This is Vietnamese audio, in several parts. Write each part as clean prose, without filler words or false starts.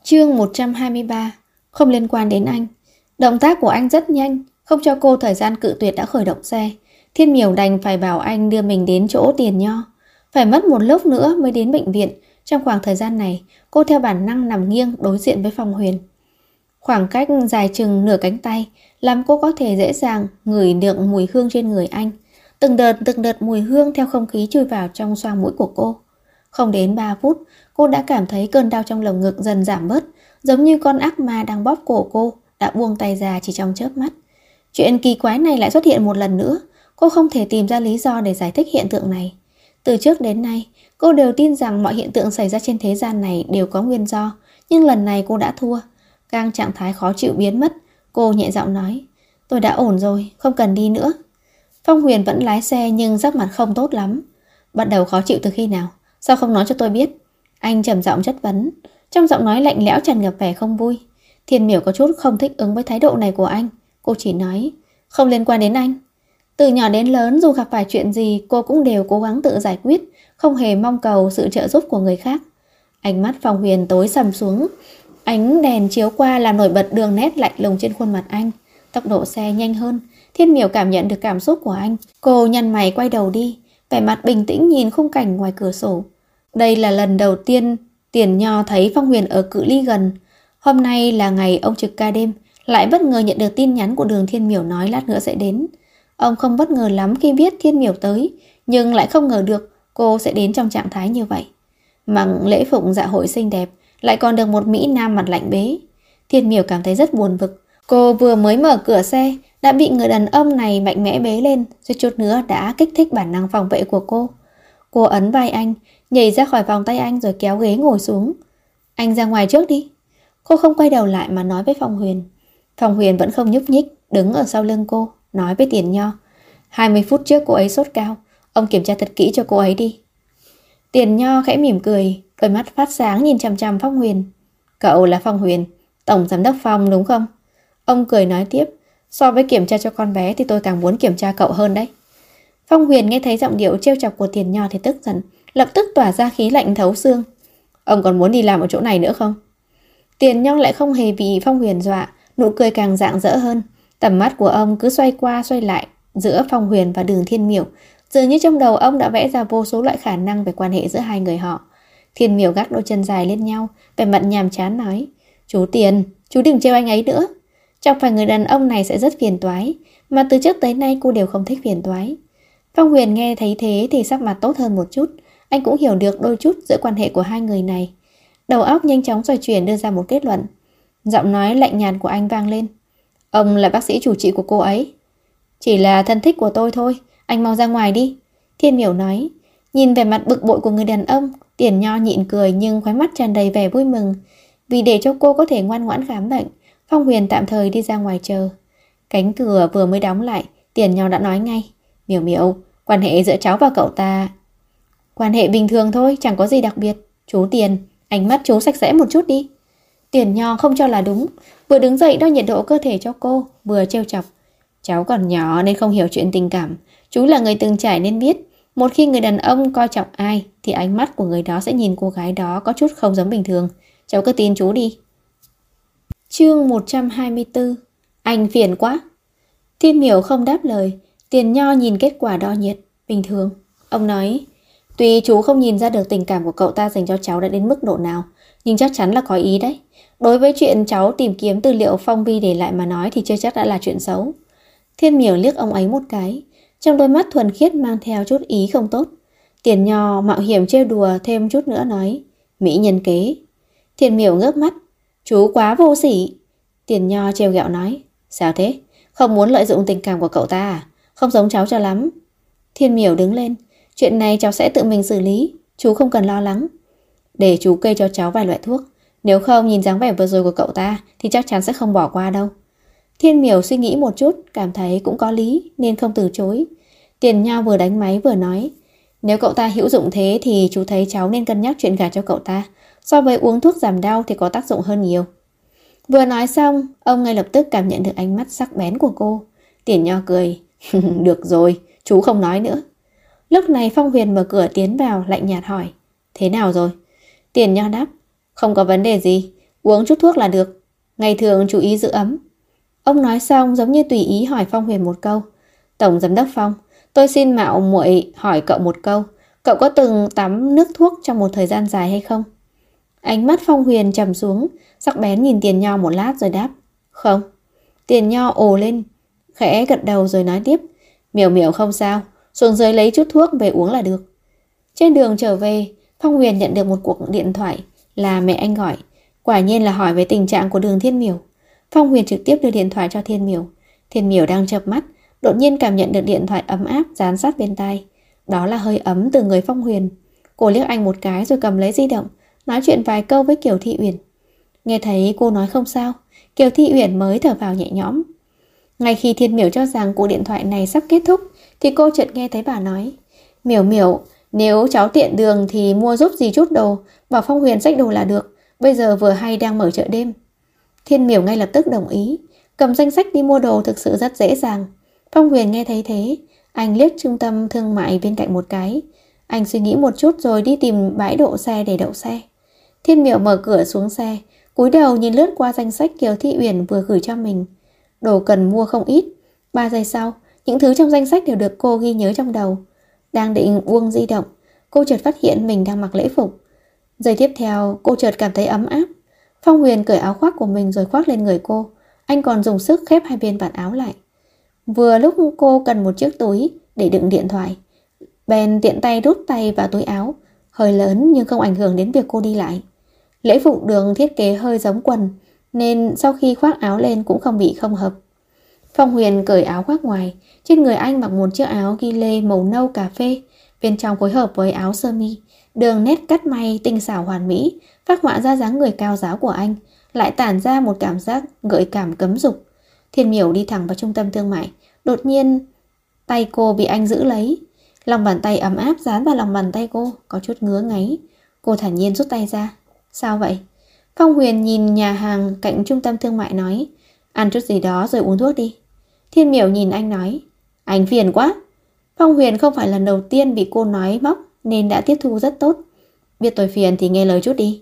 Chương 123. Không liên quan đến anh. Động tác của anh rất nhanh, không cho cô thời gian cự tuyệt đã khởi động xe. Thiên Miểu đành phải bảo anh đưa mình đến chỗ Tiền Nho. Phải mất một lúc nữa mới đến bệnh viện. Trong khoảng thời gian này, cô theo bản năng nằm nghiêng đối diện với Phong Huyền. Khoảng cách dài chừng nửa cánh tay làm cô có thể dễ dàng ngửi được mùi hương trên người anh. Từng đợt mùi hương theo không khí chui vào trong xoang mũi của cô. Không đến 3 phút, cô đã cảm thấy cơn đau trong lồng ngực dần giảm bớt, giống như con ác ma đang bóp cổ cô đã buông tay ra chỉ trong chớp mắt. Chuyện kỳ quái này lại xuất hiện một lần nữa, cô không thể tìm ra lý do để giải thích hiện tượng này. Từ trước đến nay, cô đều tin rằng mọi hiện tượng xảy ra trên thế gian này đều có nguyên do, nhưng lần này cô đã thua. Càng trạng thái khó chịu biến mất, cô nhẹ giọng nói, tôi đã ổn rồi, không cần đi nữa. Phong Huyền vẫn lái xe nhưng sắc mặt không tốt lắm. Bắt đầu khó chịu từ khi nào? Sao không nói cho tôi biết? Anh trầm giọng chất vấn, trong giọng nói lạnh lẽo tràn ngập vẻ không vui. Thiên Miểu có chút không thích ứng với thái độ này của anh. Cô chỉ nói, không liên quan đến anh. Từ nhỏ đến lớn dù gặp phải chuyện gì cô cũng đều cố gắng tự giải quyết, không hề mong cầu sự trợ giúp của người khác. Ánh mắt Phong Huyền tối sầm xuống, ánh đèn chiếu qua làm nổi bật đường nét lạnh lùng trên khuôn mặt anh. Tốc độ xe nhanh hơn, Thiên Miểu cảm nhận được cảm xúc của anh. Cô nhăn mày quay đầu đi, vẻ mặt bình tĩnh nhìn khung cảnh ngoài cửa sổ. Đây là lần đầu tiên Tiền Nho thấy Phong Huyền ở cự ly gần. Hôm nay là ngày ông trực ca đêm, lại bất ngờ nhận được tin nhắn của Đường Thiên Miểu nói lát nữa sẽ đến. Ông không bất ngờ lắm khi biết Thiên Miểu tới, nhưng lại không ngờ được cô sẽ đến trong trạng thái như vậy. Mặc lễ phục dạ hội xinh đẹp, lại còn được một mỹ nam mặt lạnh bế. Thiên Miểu cảm thấy rất buồn bực. Cô vừa mới mở cửa xe đã bị người đàn ông này mạnh mẽ bế lên, suýt chút nữa đã kích thích bản năng phòng vệ của cô. Cô ấn vai anh, nhảy ra khỏi vòng tay anh rồi kéo ghế ngồi xuống. Anh ra ngoài trước đi. Cô không quay đầu lại mà nói với Phong Huyền. Phong Huyền vẫn không nhúc nhích, đứng ở sau lưng cô, nói với Tiền Nho. 20 phút trước cô ấy sốt cao, ông kiểm tra thật kỹ cho cô ấy đi. Tiền Nho khẽ mỉm cười, đôi mắt phát sáng nhìn chằm chằm Phong Huyền. Cậu là Phong Huyền, tổng giám đốc Phong đúng không? Ông cười nói tiếp, so với kiểm tra cho con bé thì tôi càng muốn kiểm tra cậu hơn đấy. Phong Huyền nghe thấy giọng điệu trêu chọc của Tiền Nho thì tức giận, lập tức tỏa ra khí lạnh thấu xương. Ông còn muốn đi làm ở chỗ này nữa không? Tiền Nho lại không hề bị Phong Huyền dọa, nụ cười càng rạng rỡ hơn. Tầm mắt của ông cứ xoay qua xoay lại giữa Phong Huyền và Đường Thiên Miểu, dường như trong đầu ông đã vẽ ra vô số loại khả năng về quan hệ giữa hai người họ. Thiên Miểu gác đôi chân dài lên nhau, vẻ mặt nhàm chán nói, chú Tiền, chú đừng trêu anh ấy nữa. Chọc phải người đàn ông này sẽ rất phiền toái, mà từ trước tới nay cô đều không thích phiền toái. Phong Huyền nghe thấy thế thì sắc mặt tốt hơn một chút. Anh cũng hiểu được đôi chút giữa quan hệ của hai người này. Đầu óc nhanh chóng xoay chuyển đưa ra một kết luận. Giọng nói lạnh nhạt của anh vang lên. Ông là bác sĩ chủ trị của cô ấy. Chỉ là thân thích của tôi thôi, anh mau ra ngoài đi. Thiên Miểu nói. Nhìn vẻ mặt bực bội của người đàn ông, Tiền Nho nhịn cười nhưng khóe mắt tràn đầy vẻ vui mừng. Vì để cho cô có thể ngoan ngoãn khám bệnh, Phong Huyền tạm thời đi ra ngoài chờ. Cánh cửa vừa mới đóng lại, Tiền Nho đã nói ngay. Miểu Miểu, quan hệ giữa cháu và cậu ta... Quan hệ bình thường thôi, chẳng có gì đặc biệt. Chú Tiền, ánh mắt chú sạch sẽ một chút đi. Tiền Nho không cho là đúng, vừa đứng dậy đo nhiệt độ cơ thể cho cô, vừa trêu chọc. Cháu còn nhỏ nên không hiểu chuyện tình cảm. Chú là người từng trải nên biết, một khi người đàn ông coi trọng ai thì ánh mắt của người đó sẽ nhìn cô gái đó có chút không giống bình thường. Cháu cứ tin chú đi. Chương 124. Anh phiền quá. Thiên Miểu không đáp lời. Tiền Nho nhìn kết quả đo nhiệt. Bình thường. Ông nói, tuy chú không nhìn ra được tình cảm của cậu ta dành cho cháu đã đến mức độ nào, nhưng chắc chắn là có ý đấy. Đối với chuyện cháu tìm kiếm tư liệu Phong Vi để lại mà nói thì chưa chắc đã là chuyện xấu. Thiên Miểu liếc ông ấy một cái, trong đôi mắt thuần khiết mang theo chút ý không tốt. Tiền Nho mạo hiểm trêu đùa thêm chút nữa nói, mỹ nhân kế. Thiên Miểu ngước mắt, chú quá vô sỉ. Tiền Nho trêu ghẹo nói, sao thế? Không muốn lợi dụng tình cảm của cậu ta à? Không giống cháu cho lắm. Thiên Miểu đứng lên, chuyện này cháu sẽ tự mình xử lý, chú không cần lo lắng. Để chú kê cho cháu vài loại thuốc, nếu không nhìn dáng vẻ vừa rồi của cậu ta thì chắc chắn sẽ không bỏ qua đâu. Thiên Miểu suy nghĩ một chút, cảm thấy cũng có lý nên không từ chối. Tiền Nho vừa đánh máy vừa nói, nếu cậu ta hữu dụng thế thì chú thấy cháu nên cân nhắc chuyện gả cho cậu ta. So với uống thuốc giảm đau thì có tác dụng hơn nhiều. Vừa nói xong, ông ngay lập tức cảm nhận được ánh mắt sắc bén của cô. Tiền Nho cười. Được rồi, chú không nói nữa. Lúc này Phong Huyền mở cửa tiến vào lạnh nhạt hỏi, thế nào rồi? Tiền Nho đáp, không có vấn đề gì. Uống chút thuốc là được. Ngày thường chú ý giữ ấm. Ông nói xong giống như tùy ý hỏi Phong Huyền một câu. Tổng giám đốc Phong, tôi xin mạo muội hỏi cậu một câu. Cậu có từng tắm nước thuốc trong một thời gian dài hay không? Ánh mắt Phong Huyền trầm xuống, sắc bén nhìn Tiền Nho một lát rồi đáp. Không. Tiền Nho ồ lên, khẽ gật đầu rồi nói tiếp. Miểu miểu không sao, xuống dưới lấy chút thuốc về uống là được. Trên đường trở về, Phong Huyền nhận được một cuộc điện thoại là mẹ anh gọi. Quả nhiên là hỏi về tình trạng của Đường Thiên Miểu. Phong Huyền trực tiếp đưa điện thoại cho Thiên Miểu. Thiên Miểu đang chợp mắt, đột nhiên cảm nhận được điện thoại ấm áp dán sát bên tai. Đó là hơi ấm từ người Phong Huyền. Cô liếc anh một cái rồi cầm lấy di động, nói chuyện vài câu với Kiều Thị Uyển. Nghe thấy cô nói không sao, Kiều Thị Uyển mới thở vào nhẹ nhõm. Ngay khi Thiên Miểu cho rằng cuộc điện thoại này sắp kết thúc, thì cô chợt nghe thấy bà nói. Miểu Miểu, nếu cháu tiện đường thì mua giúp gì chút đồ, bảo Phong Huyền xách đồ là được. Bây giờ vừa hay đang mở chợ đêm. Thiên Miểu ngay lập tức đồng ý. Cầm danh sách đi mua đồ thực sự rất dễ dàng. Phong Huyền nghe thấy thế, anh liếc trung tâm thương mại bên cạnh một cái. Anh suy nghĩ một chút rồi đi tìm bãi đỗ xe để đậu xe. Thiên Miểu mở cửa xuống xe, cúi đầu nhìn lướt qua danh sách Kiều Thị Uyển vừa gửi cho mình. Đồ cần mua không ít. 3 giây sau, những thứ trong danh sách đều được cô ghi nhớ trong đầu. Đang định buông di động, cô chợt phát hiện mình đang mặc lễ phục. Giây tiếp theo, cô chợt cảm thấy ấm áp. Phong Huyền cởi áo khoác của mình rồi khoác lên người cô. Anh còn dùng sức khép hai bên vạt áo lại. Vừa lúc cô cần một chiếc túi để đựng điện thoại, bèn tiện tay đút tay vào túi áo. Hơi lớn nhưng không ảnh hưởng đến việc cô đi lại. Lễ phục được thiết kế hơi giống quần, nên sau khi khoác áo lên cũng không bị không hợp. Phong Huyền cởi áo khoác ngoài. Trên người anh mặc một chiếc áo ghi lê màu nâu cà phê, bên trong phối hợp với áo sơ mi. Đường nét cắt may tinh xảo hoàn mỹ, phác họa ra dáng người cao ráo của anh, lại tản ra một cảm giác gợi cảm cấm dục. Thiên Miểu đi thẳng vào trung tâm thương mại. Đột nhiên tay cô bị anh giữ lấy. Lòng bàn tay ấm áp dán vào lòng bàn tay cô, có chút ngứa ngáy. Cô thản nhiên rút tay ra. Sao vậy? Phong Huyền nhìn nhà hàng cạnh trung tâm thương mại nói. Ăn chút gì đó rồi uống thuốc đi. Thiên Miểu nhìn anh nói. Anh phiền quá. Phong Huyền không phải lần đầu tiên bị cô nói móc nên đã tiếp thu rất tốt. Biết tôi phiền thì nghe lời chút đi.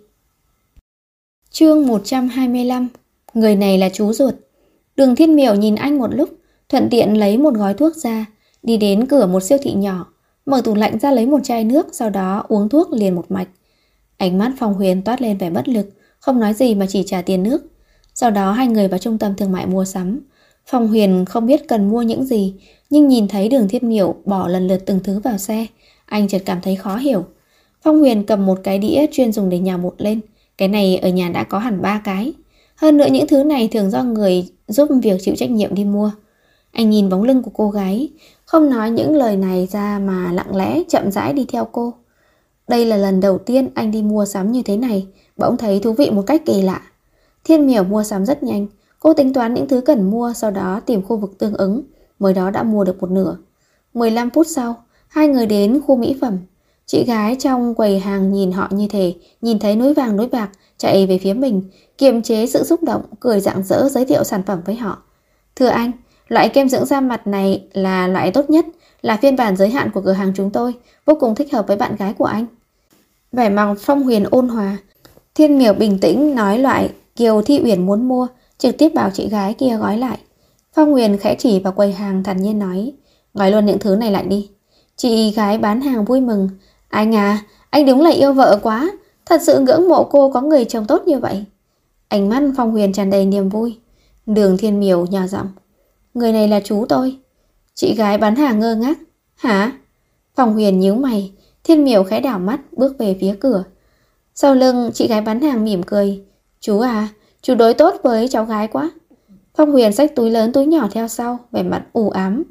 Chương 125. Người này là chú ruột. Đường Thiên Miểu nhìn anh một lúc, thuận tiện lấy một gói thuốc ra, đi đến cửa một siêu thị nhỏ, mở tủ lạnh ra lấy một chai nước, sau đó uống thuốc liền một mạch. Ánh mắt Phong Huyền toát lên vẻ bất lực, không nói gì mà chỉ trả tiền nước. Sau đó hai người vào trung tâm thương mại mua sắm. Phong Huyền không biết cần mua những gì, nhưng nhìn thấy Đường Thiên Miểu bỏ lần lượt từng thứ vào xe, anh chợt cảm thấy khó hiểu. Phong Huyền cầm một cái đĩa chuyên dùng để nhào bột lên. Cái này ở nhà đã có hẳn 3 cái. Hơn nữa những thứ này thường do người giúp việc chịu trách nhiệm đi mua. Anh nhìn bóng lưng của cô gái, không nói những lời này ra mà lặng lẽ chậm rãi đi theo cô. Đây là lần đầu tiên anh đi mua sắm như thế này, bỗng thấy thú vị một cách kỳ lạ. Thiên Miểu mua sắm rất nhanh. Cô tính toán những thứ cần mua, sau đó tìm khu vực tương ứng, mới đó đã mua được một nửa. 15 phút sau, hai người đến khu mỹ phẩm. Chị gái trong quầy hàng nhìn họ như thể nhìn thấy núi vàng núi bạc, chạy về phía mình, kiềm chế sự xúc động, cười rạng rỡ giới thiệu sản phẩm với họ. Thưa anh, loại kem dưỡng da mặt này là loại tốt nhất, là phiên bản giới hạn của cửa hàng chúng tôi, vô cùng thích hợp với bạn gái của anh. Vẻ mặt Phong Huyền ôn hòa. Thiên Miểu bình tĩnh nói loại Kiều Thị Uyển muốn mua, trực tiếp bảo chị gái kia gói lại. Phong Huyền khẽ chỉ vào quầy hàng thản nhiên nói, gói luôn những thứ này lại đi. Chị gái bán hàng vui mừng. Anh à, anh đúng là yêu vợ quá, thật sự ngưỡng mộ cô có người chồng tốt như vậy. Ánh mắt Phong Huyền tràn đầy niềm vui. Đường Thiên Miểu nhỏ giọng, người này là chú tôi. Chị gái bán hàng ngơ ngác. Hả? Phong Huyền nhíu mày. Thiên Miểu khẽ đảo mắt bước về phía cửa. Sau lưng chị gái bán hàng mỉm cười. Chú à, chú đối tốt với cháu gái quá. Phong Huyền xách túi lớn túi nhỏ theo sau, vẻ mặt u ám.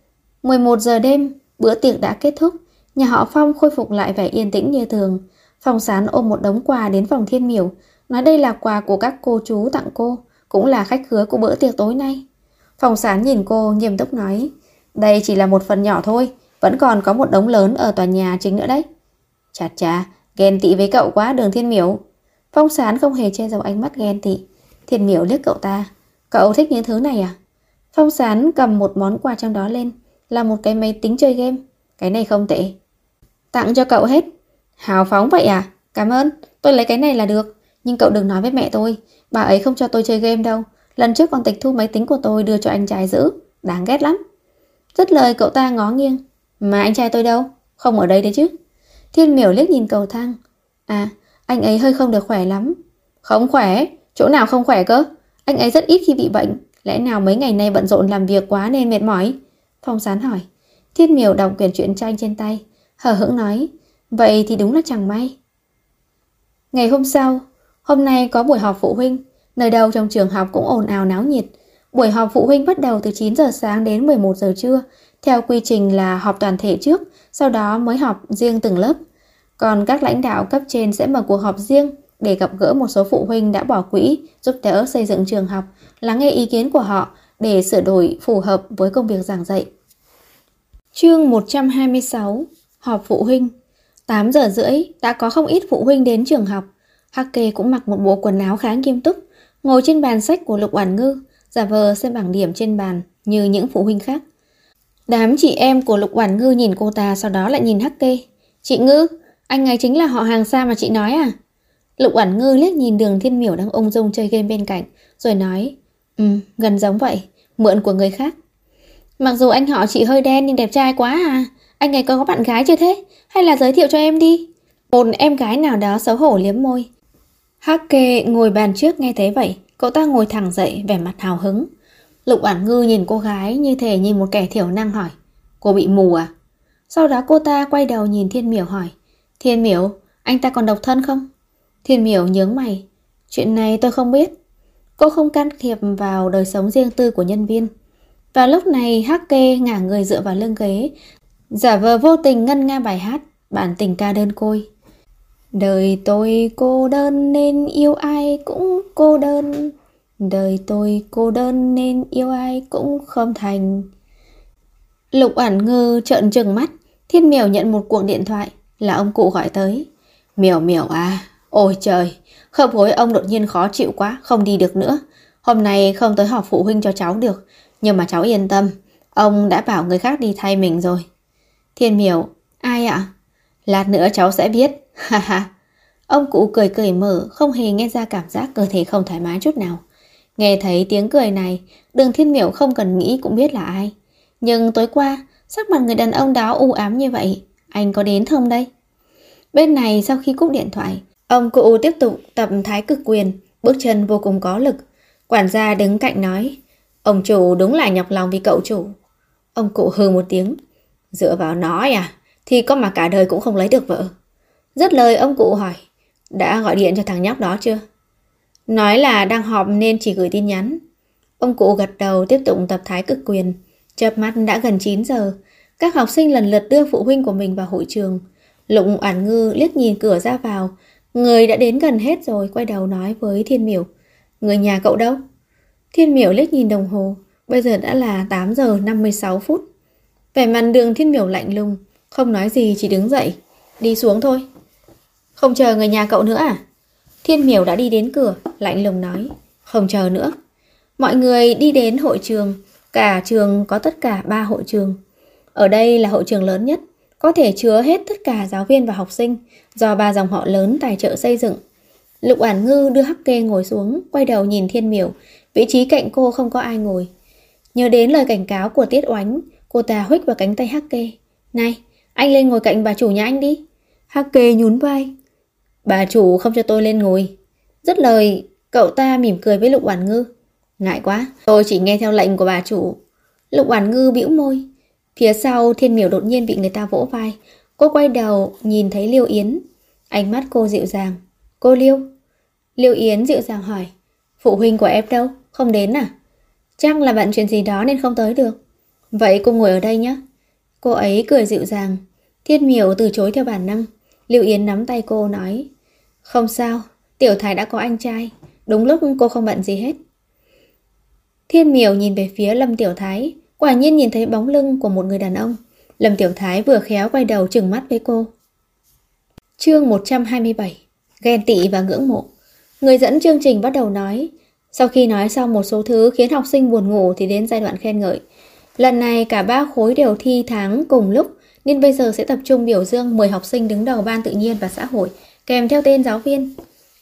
11 giờ đêm, bữa tiệc đã kết thúc. Nhà họ Phong khôi phục lại vẻ yên tĩnh như thường. Phong Sán ôm một đống quà đến phòng Thiên Miểu, nói đây là quà của các cô chú tặng cô, cũng là khách khứa của bữa tiệc tối nay. Phong Sán nhìn cô nghiêm túc nói, đây chỉ là một phần nhỏ thôi, vẫn còn có một đống lớn ở tòa nhà chính nữa đấy. Chà chà, ghen tị với cậu quá Đường Thiên Miểu. Phong Sán không hề che giấu ánh mắt ghen tị. Thiên Miểu liếc cậu ta. Cậu thích những thứ này à? Phong Sán cầm một món quà trong đó lên, là một cái máy tính chơi game. Cái này không tệ. Tặng cho cậu hết. Hào phóng vậy à? Cảm ơn, tôi lấy cái này là được. Nhưng cậu đừng nói với mẹ tôi, bà ấy không cho tôi chơi game đâu. Lần trước còn tịch thu máy tính của tôi đưa cho anh trai giữ, đáng ghét lắm. Dứt lời cậu ta ngó nghiêng. Mà anh trai tôi đâu? Không ở đây đấy chứ? Thiên Miểu liếc nhìn cầu thang. À, anh ấy hơi không được khỏe lắm. Không khỏe? Chỗ nào không khỏe cơ? Anh ấy rất ít khi bị bệnh. Lẽ nào mấy ngày nay bận rộn làm việc quá nên mệt mỏi? Phong Sán hỏi. Thiên Miểu đọc quyển truyện tranh trên tay, hờ hững nói. Vậy thì đúng là chẳng may. Ngày hôm sau, hôm nay có buổi họp phụ huynh. Nơi đâu trong trường học cũng ồn ào náo nhiệt. Buổi họp phụ huynh bắt đầu từ 9 giờ sáng đến 11 giờ trưa. Theo quy trình là họp toàn thể trước, sau đó mới họp riêng từng lớp. Còn các lãnh đạo cấp trên sẽ mở cuộc họp riêng để gặp gỡ một số phụ huynh đã bỏ quỹ giúp đỡ xây dựng trường học, lắng nghe ý kiến của họ để sửa đổi phù hợp với công việc giảng dạy. Chương 126. Họp phụ huynh. 8 giờ rưỡi đã có không ít phụ huynh đến trường học. Hắc Kê cũng mặc một bộ quần áo khá nghiêm túc, ngồi trên bàn sách của Lục Oản Ngư, giả vờ xem bảng điểm trên bàn như những phụ huynh khác. Đám chị em của Lục Oản Ngư nhìn cô ta, sau đó lại nhìn Hắc Kê. Chị Ngư, anh ấy chính là họ hàng xa mà chị nói à? Lục Oản Ngư liếc nhìn Đường Thiên Miểu đang ung dung chơi game bên cạnh, rồi nói, gần giống vậy, mượn của người khác. Mặc dù anh họ chị hơi đen nhưng đẹp trai quá à. Anh ấy có bạn gái chưa thế? Hay là giới thiệu cho em đi? Một em gái nào đó xấu hổ liếm môi. Hắc Kê ngồi bàn trước nghe thấy vậy, cậu ta ngồi thẳng dậy, vẻ mặt hào hứng. Lục Oản Ngư nhìn cô gái như thể nhìn một kẻ thiểu năng hỏi, cô bị mù à? Sau đó cô ta quay đầu nhìn Thiên Miểu hỏi, Thiên Miểu, anh ta còn độc thân không? Thiên Miểu nhướng mày, chuyện này tôi không biết. Cô không can thiệp vào đời sống riêng tư của nhân viên. Và lúc này Hắc Kê ngả người dựa vào lưng ghế, giả vờ vô tình ngân nga bài hát bản tình ca đơn côi. Đời tôi cô đơn nên yêu ai cũng cô đơn. Đời tôi cô đơn nên yêu ai cũng không thành. Lục Oản Ngư trợn trừng mắt. Thiên Miểu nhận một cuộc điện thoại, là ông cụ gọi tới. Miểu Miểu à, ôi trời, khớp gối ông đột nhiên khó chịu quá, không đi được nữa. Hôm nay không tới họp phụ huynh cho cháu được, nhưng mà cháu yên tâm, ông đã bảo người khác đi thay mình rồi. Thiên Miểu, ai ạ? Lát nữa cháu sẽ biết. Ha ha. Ông cụ cười cởi mở, không hề nghe ra cảm giác cơ thể không thoải mái chút nào. Nghe thấy tiếng cười này, Đường Thiên Miểu không cần nghĩ cũng biết là ai. Nhưng tối qua, sắc mặt người đàn ông đó u ám như vậy, anh có đến không đây? Bên này sau khi cúp điện thoại, ông cụ tiếp tục tập thái cực quyền, bước chân vô cùng có lực. Quản gia đứng cạnh nói, ông chủ đúng là nhọc lòng vì cậu chủ. Ông cụ hừ một tiếng, dựa vào nói à, thì có mà cả đời cũng không lấy được vợ. Dứt lời ông cụ hỏi, đã gọi điện cho thằng nhóc đó chưa? Nói là đang họp nên chỉ gửi tin nhắn. Ông cụ gật đầu tiếp tục tập thái cực quyền. Chớp mắt đã gần 9 giờ. Các học sinh lần lượt đưa phụ huynh của mình vào hội trường. Lục Oản Ngư liếc nhìn cửa ra vào. Người đã đến gần hết rồi, quay đầu nói với Thiên Miểu, người nhà cậu đâu? Thiên Miểu liếc nhìn đồng hồ. Bây giờ đã là 8 giờ 56 phút. Vẻ mặt Đường Thiên Miểu lạnh lùng, không nói gì, chỉ đứng dậy. Đi xuống thôi. Không chờ người nhà cậu nữa à? Thiên Miểu đã đi đến cửa, lạnh lùng nói, không chờ nữa. Mọi người đi đến hội trường. Cả trường có tất cả 3 hội trường. Ở đây là hội trường lớn nhất, có thể chứa hết tất cả giáo viên và học sinh, do 3 dòng họ lớn tài trợ xây dựng. Lục Oản Ngư đưa Hắc Kê ngồi xuống, quay đầu nhìn Thiên Miểu. Vị trí cạnh cô không có ai ngồi. Nhớ đến lời cảnh cáo của Tiết Oánh, cô ta huých vào cánh tay Hắc Kê. Này, anh lên ngồi cạnh bà chủ nhà anh đi. Hắc Kê nhún vai. Bà chủ không cho tôi lên ngồi. Dứt lời, cậu ta mỉm cười với Lục Oản Ngư. Ngại quá, tôi chỉ nghe theo lệnh của bà chủ. Lục Oản Ngư bĩu môi. Phía sau Thiên Miểu đột nhiên bị người ta vỗ vai. Cô quay đầu nhìn thấy Liêu Yến. Ánh mắt cô dịu dàng. Cô Liêu. Liêu Yến dịu dàng hỏi, phụ huynh của em đâu, không đến à? Chắc là bận chuyện gì đó nên không tới được. Vậy cô ngồi ở đây nhé. Cô ấy cười dịu dàng. Thiên Miểu từ chối theo bản năng. Liêu Yến nắm tay cô nói, không sao, Tiểu Thái đã có anh trai. Đúng lúc cô không bận gì hết. Thiên Miểu nhìn về phía Lâm Tiểu Thái, quả nhiên nhìn thấy bóng lưng của một người đàn ông. Lâm Tiểu Thái vừa khéo quay đầu trừng mắt với cô. Chương 127. Ghen tị và ngưỡng mộ. Người dẫn chương trình bắt đầu nói. Sau khi nói xong một số thứ khiến học sinh buồn ngủ thì đến giai đoạn khen ngợi. Lần này cả 3 khối đều thi tháng cùng lúc, nên bây giờ sẽ tập trung biểu dương 10 học sinh đứng đầu ban tự nhiên và xã hội, kèm theo tên giáo viên.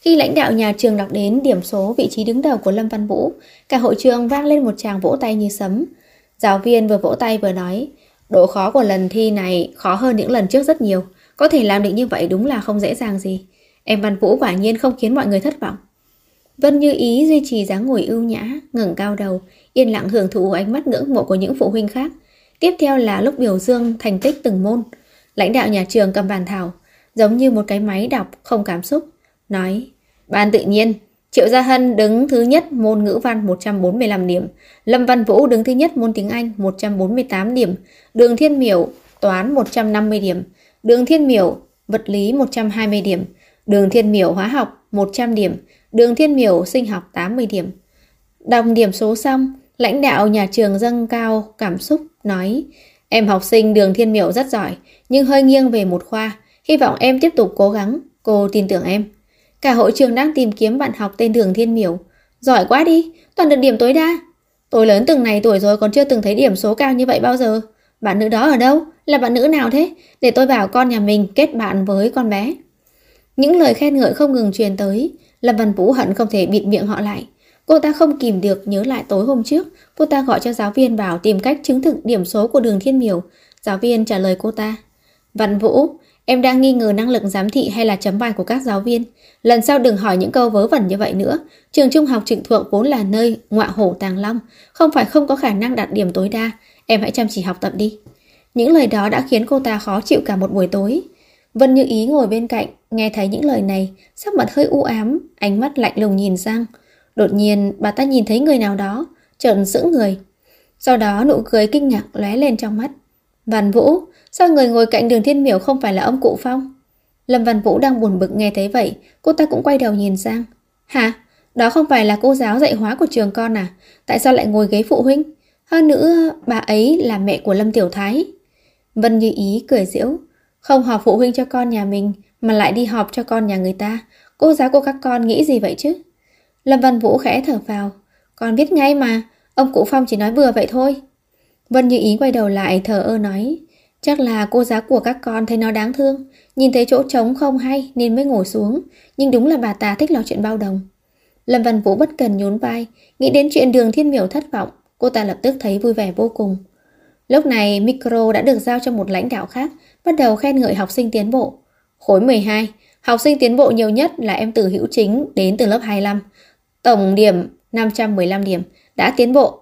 Khi lãnh đạo nhà trường đọc đến điểm số vị trí đứng đầu của Lâm Văn Vũ, cả hội trường vang lên một tràng vỗ tay như sấm. Giáo viên vừa vỗ tay vừa nói, độ khó của lần thi này khó hơn những lần trước rất nhiều. Có thể làm được như vậy đúng là không dễ dàng gì. Em Văn Vũ quả nhiên không khiến mọi người thất vọng. Vân Như Ý duy trì dáng ngồi ưu nhã, ngẩng cao đầu, yên lặng hưởng thụ ánh mắt ngưỡng mộ của những phụ huynh khác. Tiếp theo là lúc biểu dương thành tích từng môn. Lãnh đạo nhà trường cầm bàn thảo, giống như một cái máy đọc không cảm xúc, nói: Ban tự nhiên, Triệu Gia Hân đứng thứ nhất môn ngữ văn 145 điểm, Lâm Văn Vũ đứng thứ nhất môn tiếng Anh 148 điểm, Đường Thiên Miểu toán 150 điểm, Đường Thiên Miểu vật lý 120 điểm, Đường Thiên Miểu hóa học 100 điểm, Đường Thiên Miểu sinh học 80 điểm. Đọc điểm số xong, lãnh đạo nhà trường dâng cao cảm xúc nói: Em học sinh Đường Thiên Miểu rất giỏi, nhưng hơi nghiêng về một khoa, hy vọng em tiếp tục cố gắng, cô tin tưởng em. Cả hội trường đang tìm kiếm bạn học tên Đường Thiên Miểu. Giỏi quá đi, toàn được điểm tối đa. Tôi lớn từng này tuổi rồi còn chưa từng thấy điểm số cao như vậy bao giờ. Bạn nữ đó ở đâu? Là bạn nữ nào thế? Để tôi bảo con nhà mình kết bạn với con bé. Những lời khen ngợi không ngừng truyền tới. Lâm Văn Vũ hận không thể bịt miệng họ lại. Cô ta không kìm được nhớ lại tối hôm trước. Cô ta gọi cho giáo viên bảo tìm cách chứng thực điểm số của Đường Thiên Miểu. Giáo viên trả lời cô ta: Văn Vũ, em đang nghi ngờ năng lực giám thị hay là chấm bài của các giáo viên. Lần sau đừng hỏi những câu vớ vẩn như vậy nữa. Trường trung học trực thuộc vốn là nơi ngọa hổ tàng long, không phải không có khả năng đạt điểm tối đa. Em hãy chăm chỉ học tập đi. Những lời đó đã khiến cô ta khó chịu cả một buổi tối. Vân Như Ý ngồi bên cạnh, nghe thấy những lời này, sắc mặt hơi u ám, ánh mắt lạnh lùng nhìn Giang. Đột nhiên bà ta nhìn thấy người nào đó, trợn sững người. Sau đó nụ cười kinh ngạc lóe lên trong mắt. Văn Vũ, sao người ngồi cạnh Đường Thiên Miểu không phải là ông cụ Phong? Lâm Văn Vũ đang buồn bực nghe thấy vậy, cô ta cũng quay đầu nhìn Giang. Hả? Đó không phải là cô giáo dạy hóa của trường con à? Tại sao lại ngồi ghế phụ huynh? Hơn nữa, bà ấy là mẹ của Lâm Tiểu Thái. Vân Như Ý cười giễu. Không họp phụ huynh cho con nhà mình, mà lại đi họp cho con nhà người ta. Cô giáo của các con nghĩ gì vậy chứ? Lâm Văn Vũ khẽ thở phào. Con biết ngay mà, ông cụ Phong chỉ nói bừa vậy thôi. Vân Như Ý quay đầu lại thờ ơ nói: Chắc là cô giáo của các con thấy nó đáng thương, nhìn thấy chỗ trống không hay nên mới ngồi xuống. Nhưng đúng là bà ta thích lo chuyện bao đồng. Lâm Văn Vũ bất cần nhún vai, nghĩ đến chuyện Đường Thiên Miểu thất vọng. Cô ta lập tức thấy vui vẻ vô cùng. Lúc này micro đã được giao cho một lãnh đạo khác, bắt đầu khen ngợi học sinh tiến bộ. Khối 12, học sinh tiến bộ nhiều nhất là em Từ Hữu Chính đến từ lớp 25. Tổng điểm 515 điểm, đã tiến bộ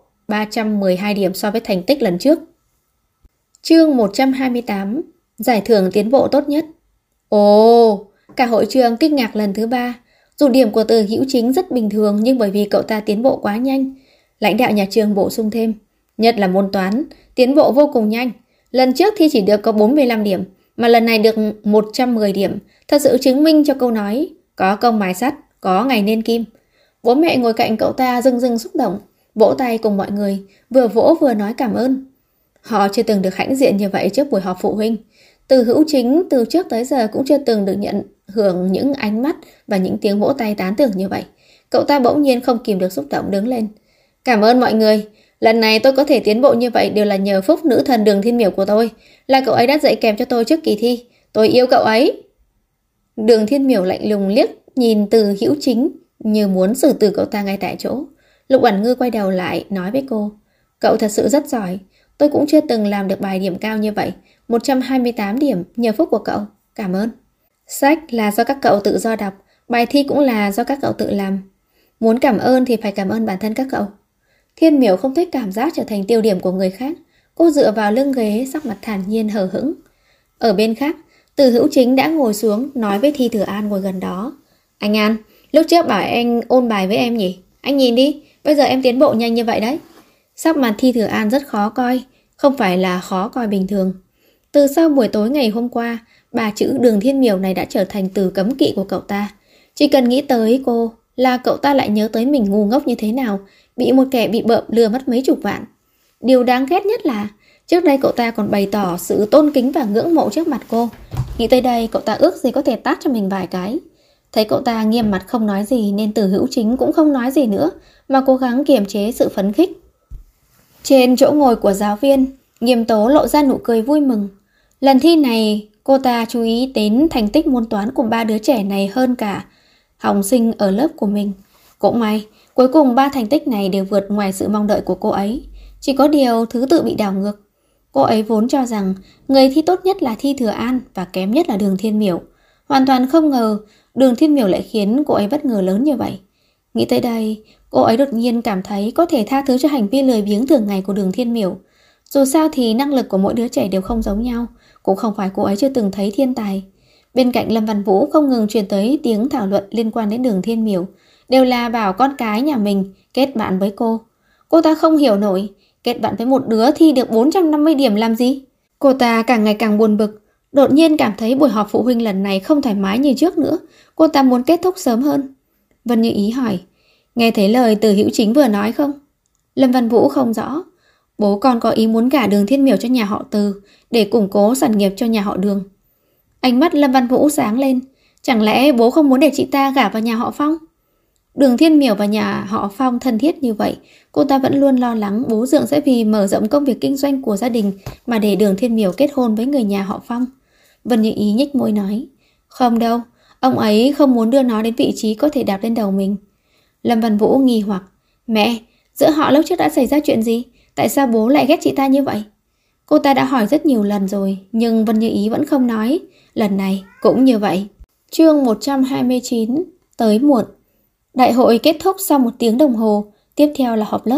312 điểm so với thành tích lần trước. Chương 128, giải thưởng tiến bộ tốt nhất. Ồ, cả hội trường kinh ngạc lần thứ 3. Dù điểm của Từ Hữu Chính rất bình thường, nhưng bởi vì cậu ta tiến bộ quá nhanh. Lãnh đạo nhà trường bổ sung thêm, nhất là môn toán, tiến bộ vô cùng nhanh. Lần trước thi chỉ được có 45 điểm, mà lần này được 110 điểm. Thật sự chứng minh cho câu nói, có công mài sắt, có ngày nên kim. Bố mẹ ngồi cạnh cậu ta rưng rưng xúc động, vỗ tay cùng mọi người, vừa vỗ vừa nói cảm ơn. Họ chưa từng được hãnh diện như vậy trước buổi họp phụ huynh. Từ Hữu Chính từ trước tới giờ cũng chưa từng được nhận hưởng những ánh mắt và những tiếng vỗ tay tán thưởng như vậy. Cậu ta bỗng nhiên không kìm được xúc động đứng lên. Cảm ơn mọi người. Lần này tôi có thể tiến bộ như vậy đều là nhờ phúc nữ thần Đường Thiên Miểu của tôi. Là cậu ấy đã dạy kèm cho tôi trước kỳ thi. Tôi yêu cậu ấy. Đường Thiên Miểu lạnh lùng liếc nhìn Từ Hữu Chính như muốn xử tử cậu ta ngay tại chỗ. Lục Uẩn Ngư quay đầu lại nói với cô: Cậu thật sự rất giỏi. Tôi cũng chưa từng làm được bài điểm cao như vậy. 128 điểm nhờ phúc của cậu. Cảm ơn. Sách là do các cậu tự do đọc, bài thi cũng là do các cậu tự làm. Muốn cảm ơn thì phải cảm ơn bản thân các cậu. Thiên Miểu không thích cảm giác trở thành tiêu điểm của người khác. Cô dựa vào lưng ghế, sắc mặt thản nhiên hờ hững. Ở bên khác, Từ Hữu Chính đã ngồi xuống nói với Thi Thừa An ngồi gần đó. Anh An, lúc trước bảo anh ôn bài với em nhỉ? Anh nhìn đi, bây giờ em tiến bộ nhanh như vậy đấy. Sắc mặt Thi Thừa An rất khó coi, không phải là khó coi bình thường. Từ sau buổi tối ngày hôm qua, bà chữ Đường Thiên Miểu này đã trở thành từ cấm kỵ của cậu ta. Chỉ cần nghĩ tới cô là cậu ta lại nhớ tới mình ngu ngốc như thế nào, bị một kẻ bị bợm lừa mất mấy chục vạn. Điều đáng ghét nhất là trước đây cậu ta còn bày tỏ sự tôn kính và ngưỡng mộ trước mặt cô. Nghĩ tới đây cậu ta ước gì có thể tát cho mình vài cái. Thấy cậu ta nghiêm mặt không nói gì nên Từ Hữu Chính cũng không nói gì nữa, mà cố gắng kiềm chế sự phấn khích. Trên chỗ ngồi của giáo viên, Nghiêm Tố lộ ra nụ cười vui mừng. Lần thi này cô ta chú ý đến thành tích môn toán của ba đứa trẻ này học sinh ở lớp của mình. Cũng may, cuối cùng 3 thành tích này đều vượt ngoài sự mong đợi của cô ấy. Chỉ có điều thứ tự bị đảo ngược. Cô ấy vốn cho rằng người thi tốt nhất là Thi Thừa An và kém nhất là Đường Thiên Miểu. Hoàn toàn không ngờ Đường Thiên Miểu lại khiến cô ấy bất ngờ lớn như vậy. Nghĩ tới đây, cô ấy đột nhiên cảm thấy có thể tha thứ cho hành vi lười biếng thường ngày của Đường Thiên Miểu. Dù sao thì năng lực của mỗi đứa trẻ đều không giống nhau, cũng không phải cô ấy chưa từng thấy thiên tài. Bên cạnh Lâm Văn Vũ không ngừng truyền tới tiếng thảo luận liên quan đến Đường Thiên Miểu, đều là bảo con cái nhà mình kết bạn với cô. Cô ta không hiểu nổi, kết bạn với một đứa thi được 450 điểm làm gì? Cô ta càng ngày càng buồn bực, đột nhiên cảm thấy buổi họp phụ huynh lần này không thoải mái như trước nữa. Cô ta muốn kết thúc sớm hơn. Vân Như Ý hỏi, nghe thấy lời Từ Hữu Chính vừa nói không? Lâm Văn Vũ không rõ. Bố con có ý muốn gả Đường Thiên Miểu cho nhà họ Từ để củng cố sản nghiệp cho nhà họ Đường. Ánh mắt Lâm Văn Vũ sáng lên. Chẳng lẽ bố không muốn để chị ta gả vào nhà họ Phong? Đường Thiên Miểu và nhà họ Phong thân thiết như vậy, cô ta vẫn luôn lo lắng bố Dượng sẽ vì mở rộng công việc kinh doanh của gia đình mà để Đường Thiên Miểu kết hôn với người nhà họ Phong. Vân Như Ý nhếch môi nói, không đâu, ông ấy không muốn đưa nó đến vị trí có thể đạp lên đầu mình. Lâm Văn Vũ nghi hoặc, mẹ, giữa họ lúc trước đã xảy ra chuyện gì? Tại sao bố lại ghét chị ta như vậy? Cô ta đã hỏi rất nhiều lần rồi, nhưng Vân Như Ý vẫn không nói. Lần này cũng như vậy. Chương 129, tới muộn. Đại hội kết thúc sau 1 tiếng đồng hồ, tiếp theo là họp lớp.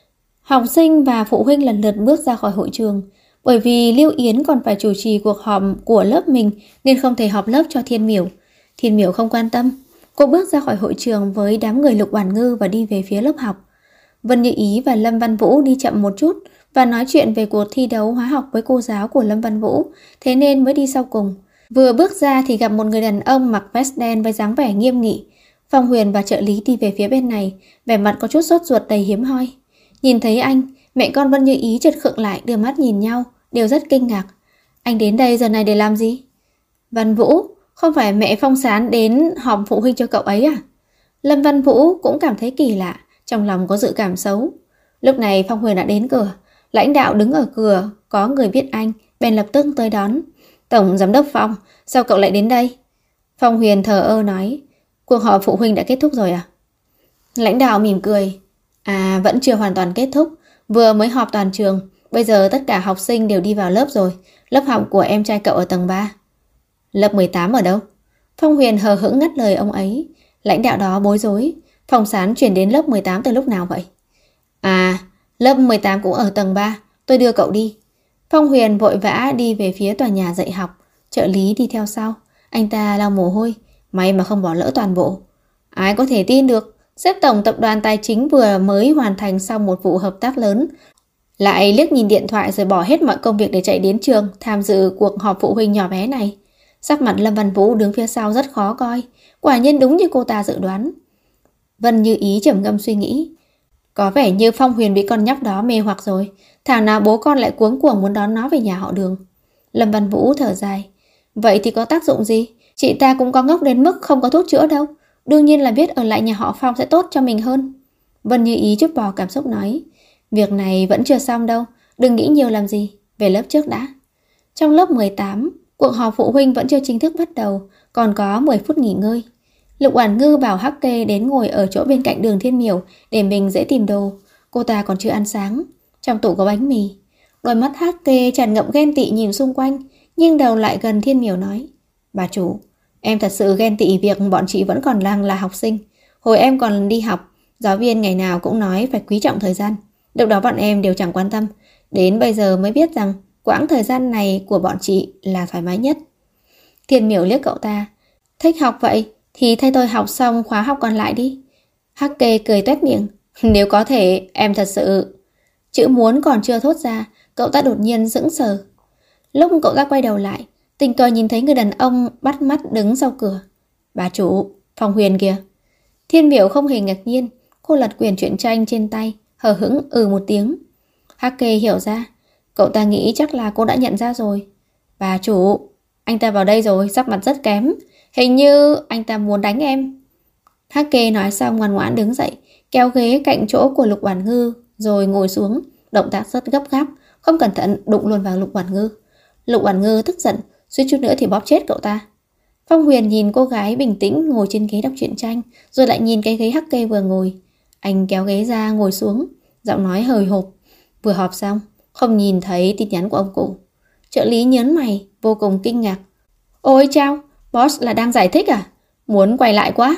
Học sinh và phụ huynh lần lượt bước ra khỏi hội trường. Bởi vì Lưu Yến còn phải chủ trì cuộc họp của lớp mình nên không thể họp lớp cho Thiên Miểu. Thiên Miểu không quan tâm. Cô bước ra khỏi hội trường với đám người Lục Oản Ngư và đi về phía lớp học. Vân Như Ý và Lâm Văn Vũ đi chậm một chút và nói chuyện về cuộc thi đấu hóa học với cô giáo của Lâm Văn Vũ, thế nên mới đi sau cùng. Vừa bước ra thì gặp một người đàn ông mặc vest đen với dáng vẻ nghiêm nghị. Phong Huyền và trợ lý đi về phía bên này, vẻ mặt có chút sốt ruột đầy hiếm hoi. Nhìn thấy anh, mẹ con Vân Như Ý chợt khựng lại, đưa mắt nhìn nhau, đều rất kinh ngạc. Anh đến đây giờ này để làm gì? Văn Vũ, không phải mẹ Phong Sán đến họp phụ huynh cho cậu ấy à? Lâm Văn Vũ cũng cảm thấy kỳ lạ, trong lòng có dự cảm xấu. Lúc này Phong Huyền đã đến cửa, lãnh đạo đứng ở cửa, có người biết anh, bèn lập tức tới đón. Tổng giám đốc Phong, sao cậu lại đến đây? Phong Huyền thờ ơ nói, cuộc họp phụ huynh đã kết thúc rồi à? Lãnh đạo mỉm cười, vẫn chưa hoàn toàn kết thúc, vừa mới họp toàn trường, bây giờ tất cả học sinh đều đi vào lớp rồi, lớp học của em trai cậu ở tầng 3. Lớp 18 ở đâu? Phong Huyền hờ hững ngắt lời ông ấy. Lãnh đạo đó bối rối, Phong Sán chuyển đến lớp 18 từ lúc nào vậy? Lớp 18 cũng ở tầng 3, tôi đưa cậu đi. Phong Huyền vội vã đi về phía tòa nhà dạy học, trợ lý đi theo sau. Anh ta lau mồ hôi, may mà không bỏ lỡ toàn bộ. Ai có thể tin được, sếp tổng tập đoàn tài chính vừa mới hoàn thành xong một vụ hợp tác lớn, lại liếc nhìn điện thoại rồi bỏ hết mọi công việc để chạy đến trường tham dự cuộc họp phụ huynh nhỏ bé này. Sắc mặt Lâm Văn Vũ đứng phía sau rất khó coi, quả nhiên đúng như cô ta dự đoán. Vân Như Ý trầm ngâm suy nghĩ, có vẻ như Phong Huyền bị con nhóc đó mê hoặc rồi, thảo nào bố con lại cuống cuồng muốn đón nó về nhà họ Đường. Lâm Văn Vũ thở dài, vậy thì có tác dụng gì? Chị ta cũng có ngốc đến mức không có thuốc chữa đâu, đương nhiên là biết ở lại nhà họ Phong sẽ tốt cho mình hơn. Vân Như Ý chút bỏ cảm xúc nói, việc này vẫn chưa xong đâu, đừng nghĩ nhiều làm gì, về lớp trước đã. Trong lớp 18, cuộc họp phụ huynh vẫn chưa chính thức bắt đầu, còn có 10 phút nghỉ ngơi. Lục Oản Ngư bảo Hắc Kê đến ngồi ở chỗ bên cạnh Đường Thiên Miểu để mình dễ tìm đồ. Cô ta còn chưa ăn sáng, trong tủ có bánh mì. Đôi mắt Hắc Kê tràn ngập ghen tị nhìn xung quanh, nhưng đầu lại gần Thiên Miểu nói, bà chủ, em thật sự ghen tị việc bọn chị vẫn còn đang là học sinh. Hồi em còn đi học, giáo viên ngày nào cũng nói phải quý trọng thời gian. Lúc đó bọn em đều chẳng quan tâm, đến bây giờ mới biết rằng quãng thời gian này của bọn chị là thoải mái nhất. Thiên Miểu liếc cậu ta, thích học vậy thì thay tôi học xong khóa học còn lại đi. Hắc Kê cười toét miệng, nếu có thể em thật sự... Chữ muốn còn chưa thốt ra, cậu ta đột nhiên sững sờ. Lúc cậu ta quay đầu lại, tình cờ nhìn thấy người đàn ông bắt mắt đứng sau cửa. Bà chủ, Phong Huyền kìa. Thiên Miểu không hề ngạc nhiên, cô lật quyển truyện tranh trên tay, hờ hững một tiếng. Hắc Kê hiểu ra, cậu ta nghĩ chắc là cô đã nhận ra rồi. Bà chủ, anh ta vào đây rồi, sắc mặt rất kém. Hình như anh ta muốn đánh em. Hắc Kê nói xong ngoan ngoãn đứng dậy, kéo ghế cạnh chỗ của Lục Oản Ngư, rồi ngồi xuống, động tác rất gấp gáp, không cẩn thận đụng luôn vào Lục Oản Ngư. Lục Oản Ngư tức giận, suýt chút nữa thì bóp chết cậu ta. Phong Huyền nhìn cô gái bình tĩnh ngồi trên ghế đọc truyện tranh, rồi lại nhìn cái ghế hắc kê vừa ngồi. Anh kéo ghế ra ngồi xuống, giọng nói hời hộp. Vừa họp xong, không nhìn thấy tin nhắn của ông cụ. Trợ lý nhớn mày, vô cùng kinh ngạc. Ôi chao, boss là đang giải thích à? Muốn quay lại quá.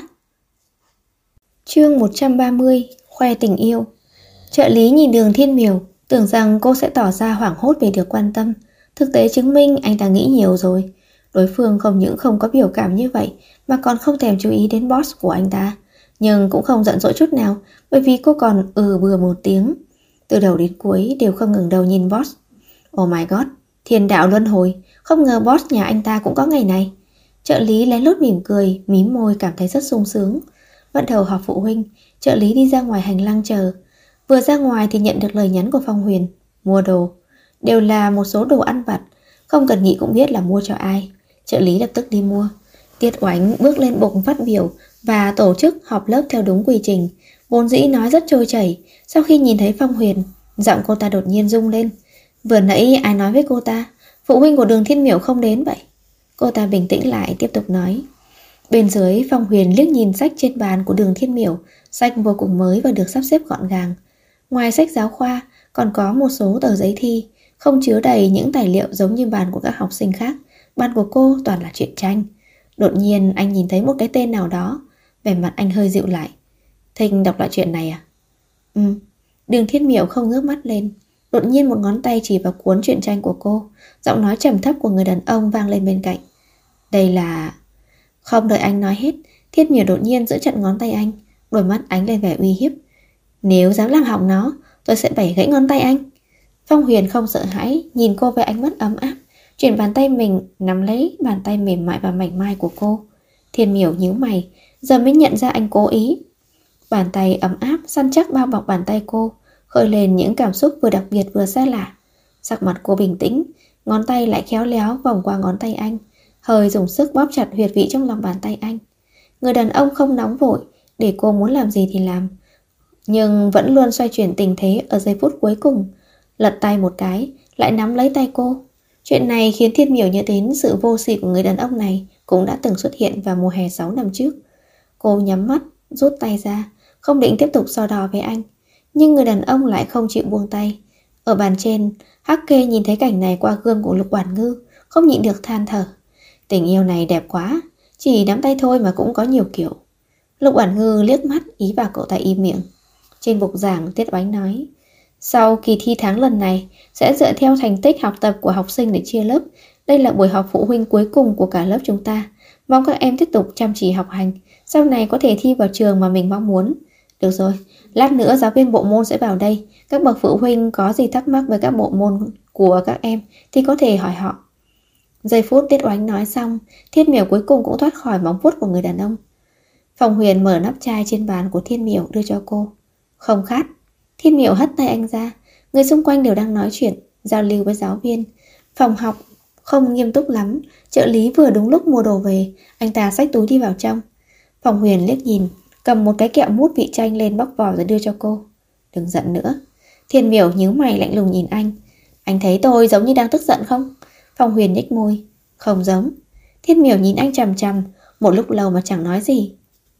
Chương 130, khoe tình yêu. Trợ lý nhìn Đường Thiên Miểu, tưởng rằng cô sẽ tỏ ra hoảng hốt về được quan tâm. Thực tế chứng minh anh ta nghĩ nhiều rồi. Đối phương không những không có biểu cảm như vậy, mà còn không thèm chú ý đến boss của anh ta. Nhưng cũng không giận dỗi chút nào, bởi vì cô còn bừa một tiếng. Từ đầu đến cuối đều không ngừng đầu nhìn boss. Oh my god, thiên đạo luân hồi, không ngờ boss nhà anh ta cũng có ngày này. Trợ lý lén lút mỉm cười, mím môi cảm thấy rất sung sướng. Bắt đầu họp phụ huynh, trợ lý đi ra ngoài hành lang chờ. Vừa ra ngoài thì nhận được lời nhắn của Phong Huyền. Mua đồ, đều là một số đồ ăn vặt, không cần nghĩ cũng biết là mua cho ai. Trợ lý lập tức đi mua. Tiết Oánh bước lên bục phát biểu và tổ chức họp lớp theo đúng quy trình. Vốn dĩ nói rất trôi chảy, sau khi nhìn thấy Phong Huyền, giọng cô ta đột nhiên rung lên. Vừa nãy ai nói với cô ta phụ huynh của Đường Thiên Miểu không đến vậy? Cô ta bình tĩnh lại tiếp tục nói. Bên dưới, Phong Huyền liếc nhìn sách trên bàn của Đường Thiên Miểu. Sách vô cùng mới và được sắp xếp gọn gàng. Ngoài sách giáo khoa còn có một số tờ giấy thi, không chứa đầy những tài liệu giống như bàn của các học sinh khác. Bàn của cô toàn là truyện tranh. Đột nhiên anh nhìn thấy một cái tên nào đó, vẻ mặt anh hơi dịu lại. Thinh đọc loại chuyện này à? Đường Thiên Miểu không ngước mắt lên. Đột nhiên một ngón tay chỉ vào cuốn truyện tranh của cô. Giọng nói trầm thấp của người đàn ông vang lên bên cạnh. Đây là... Không đợi anh nói hết, Thiên Miểu đột nhiên giữ chặt ngón tay anh, đôi mắt ánh lên vẻ uy hiếp. Nếu dám làm hỏng nó, tôi sẽ bẻ gãy ngón tay anh. Phong Huyền không sợ hãi, nhìn cô với ánh mắt ấm áp, chuyển bàn tay mình nắm lấy bàn tay mềm mại và mảnh mai của cô. Thiên Miểu nhíu mày, giờ mới nhận ra anh cố ý. Bàn tay ấm áp săn chắc bao bọc bàn tay cô, khơi lên những cảm xúc vừa đặc biệt vừa xa lạ. Sắc mặt cô bình tĩnh, ngón tay lại khéo léo vòng qua ngón tay anh, hơi dùng sức bóp chặt huyệt vị trong lòng bàn tay anh. Người đàn ông không nóng vội, để cô muốn làm gì thì làm, nhưng vẫn luôn xoay chuyển tình thế ở giây phút cuối cùng. Lật tay một cái, lại nắm lấy tay cô. Chuyện này khiến Thiên Miểu nhớ đến sự vô sỉ của người đàn ông này cũng đã từng xuất hiện vào mùa hè 6 năm trước. Cô nhắm mắt, rút tay ra, không định tiếp tục so đo với anh. Nhưng người đàn ông lại không chịu buông tay. Ở bàn trên, Hắc Kê nhìn thấy cảnh này qua gương của Lục Quản Ngư, không nhịn được than thở. Tình yêu này đẹp quá, chỉ nắm tay thôi mà cũng có nhiều kiểu. Lục Quản Ngư liếc mắt ý bảo cậu ta im miệng. Trên bục giảng, Tiết Oánh nói, sau kỳ thi tháng lần này sẽ dựa theo thành tích học tập của học sinh để chia lớp. Đây là buổi họp phụ huynh cuối cùng của cả lớp chúng ta. Mong các em tiếp tục chăm chỉ học hành, sau này có thể thi vào trường mà mình mong muốn. Được rồi, lát nữa giáo viên bộ môn sẽ vào đây. Các bậc phụ huynh có gì thắc mắc về các bộ môn của các em thì có thể hỏi họ. Giây phút Tiết Oánh nói xong, Thiên Miểu cuối cùng cũng thoát khỏi móng vuốt của người đàn ông. Phong Huyền mở nắp chai trên bàn của Thiên Miểu đưa cho cô. Không khát. Thiên Miểu hất tay anh ra. Người xung quanh đều đang nói chuyện, giao lưu với giáo viên. Phòng học không nghiêm túc lắm. Trợ lý vừa đúng lúc mua đồ về, anh ta xách túi đi vào trong. Phong Huyền liếc nhìn, cầm một cái kẹo mút vị chanh lên bóc vỏ rồi đưa cho cô. Đừng giận nữa. Thiên Miểu nhíu mày lạnh lùng nhìn anh. Anh thấy tôi giống như đang tức giận không? Phong Huyền nhếch môi. Không giống. Thiên Miểu nhìn anh chằm chằm, một lúc lâu mà chẳng nói gì.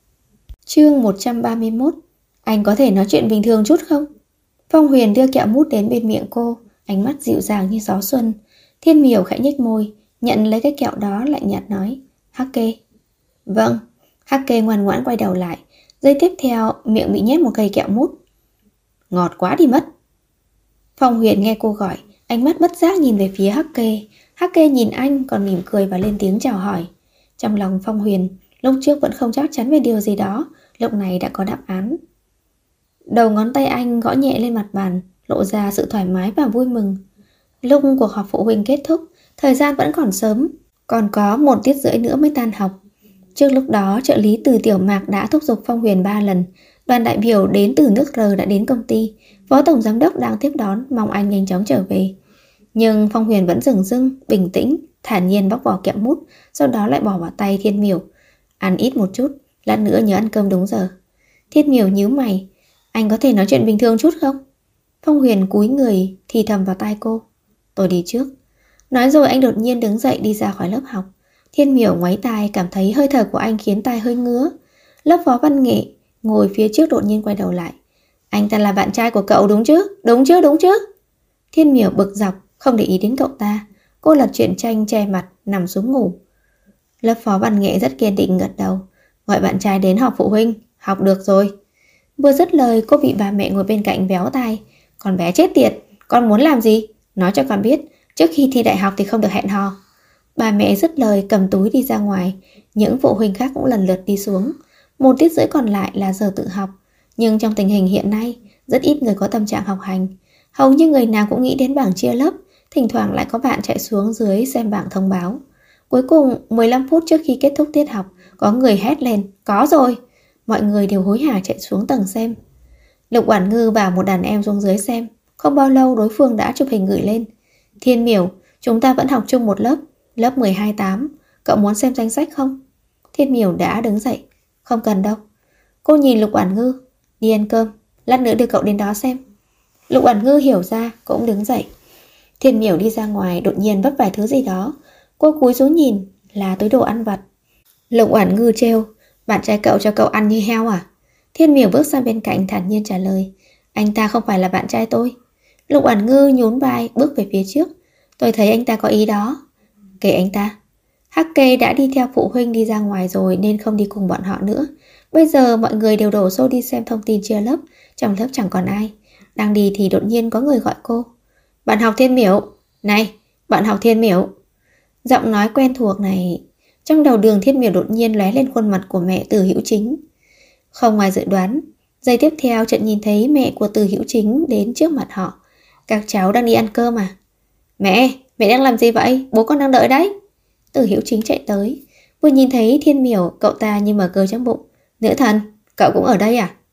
Chương 131. Anh có thể nói chuyện bình thường chút không? Phong Huyền đưa kẹo mút đến bên miệng cô, ánh mắt dịu dàng như gió xuân. Thiên Miểu khẽ nhếch môi, nhận lấy cái kẹo đó lạnh nhạt nói. Hắc Kê. Vâng. Hắc Kê ngoan ngoãn quay đầu lại. Giây tiếp theo miệng bị nhét một cây kẹo mút. Ngọt quá đi mất. Phong Huyền nghe cô gọi, ánh mắt bất giác nhìn về phía Hắc Kê. Hắc Kê nhìn anh còn mỉm cười và lên tiếng chào hỏi. Trong lòng Phong Huyền lúc trước vẫn không chắc chắn về điều gì đó, lúc này đã có đáp án. Đầu ngón tay anh gõ nhẹ lên mặt bàn, lộ ra sự thoải mái và vui mừng. Lúc cuộc họp phụ huynh kết thúc, thời gian vẫn còn sớm, còn có 1 tiết rưỡi nữa mới tan học. Trước lúc đó, trợ lý Từ Tiểu Mạc đã thúc giục Phong Huyền 3 lần. Đoàn đại biểu đến từ nước R đã đến công ty. Phó tổng giám đốc đang tiếp đón, mong anh nhanh chóng trở về. Nhưng Phong Huyền vẫn dửng dưng, bình tĩnh, thản nhiên bóc vỏ kẹo mút, sau đó lại bỏ vào tay Thiên Miểu. Ăn ít một chút, lát nữa nhớ ăn cơm đúng giờ. Thiên Miểu nhíu mày. Anh có thể nói chuyện bình thường chút không? Phong Huyền cúi người thì thầm vào tai cô. Tôi đi trước. Nói rồi anh đột nhiên đứng dậy đi ra khỏi lớp học. Thiên Miểu ngoáy tai, cảm thấy hơi thở của anh khiến tai hơi ngứa. Lớp phó văn nghệ ngồi phía trước đột nhiên quay đầu lại. Anh ta là bạn trai của cậu đúng chứ? Đúng chứ, đúng chứ? Thiên Miểu bực dọc, không để ý đến cậu ta. Cô lật truyện tranh che mặt, nằm xuống ngủ. Lớp phó văn nghệ rất kiên định gật đầu. Gọi bạn trai đến họp phụ huynh. Học được rồi. Vừa dứt lời, cô bị bà mẹ ngồi bên cạnh véo tai. Con bé chết tiệt, con muốn làm gì? Nói cho con biết, trước khi thi đại học thì không được hẹn hò. Bà mẹ dứt lời cầm túi đi ra ngoài. Những phụ huynh khác cũng lần lượt đi xuống. 1 tiết rưỡi còn lại là giờ tự học. Nhưng trong tình hình hiện nay, rất ít người có tâm trạng học hành. Hầu như người nào cũng nghĩ đến bảng chia lớp. Thỉnh thoảng lại có bạn chạy xuống dưới xem bảng thông báo. Cuối cùng 15 phút trước khi kết thúc tiết học, có người hét lên, có rồi. Mọi người đều hối hả chạy xuống tầng xem. Lục Oản Ngư bảo một đàn em xuống dưới xem. Không bao lâu đối phương đã chụp hình gửi lên. Thiên Miểu, chúng ta vẫn học chung một lớp, lớp 12-8. Cậu muốn xem danh sách không? Thiên Miểu đã đứng dậy. Không cần đâu. Cô nhìn Lục Oản Ngư. Đi ăn cơm, lát nữa đưa cậu đến đó xem. Lục Oản Ngư hiểu ra, cũng đứng dậy. Thiên Miểu đi ra ngoài, đột nhiên vấp vài thứ gì đó. Cô cúi xuống nhìn, là túi đồ ăn vặt. Lục Oản Ngư trêu, bạn trai cậu cho cậu ăn như heo à? Thiên Miểu bước sang bên cạnh thản nhiên trả lời, anh ta không phải là bạn trai tôi. Lục Oản Ngư nhún vai bước về phía trước. Tôi thấy anh ta có ý đó. Kệ anh ta. Hắc Kê đã đi theo phụ huynh đi ra ngoài rồi nên không đi cùng bọn họ nữa. Bây giờ mọi người đều đổ xô đi xem thông tin chia lớp. Trong lớp chẳng còn ai. Đang đi thì đột nhiên có người gọi cô. Bạn học Thiên Miểu. Này, bạn học Thiên Miểu. Giọng nói quen thuộc này. Trong đầu Đường Thiên Miểu đột nhiên lóe lên khuôn mặt của mẹ Từ Hữu Chính. Không ngoài dự đoán, giây tiếp theo Trận nhìn thấy mẹ của Từ Hữu Chính đến trước mặt họ. Các cháu đang đi ăn cơm à? Mẹ đang làm gì vậy? Bố con đang đợi đấy. Từ Hữu Chính chạy tới. Vừa nhìn thấy Thiên Miểu, cậu ta như mở cờ trong bụng. Nữ thần, cậu cũng ở đây à?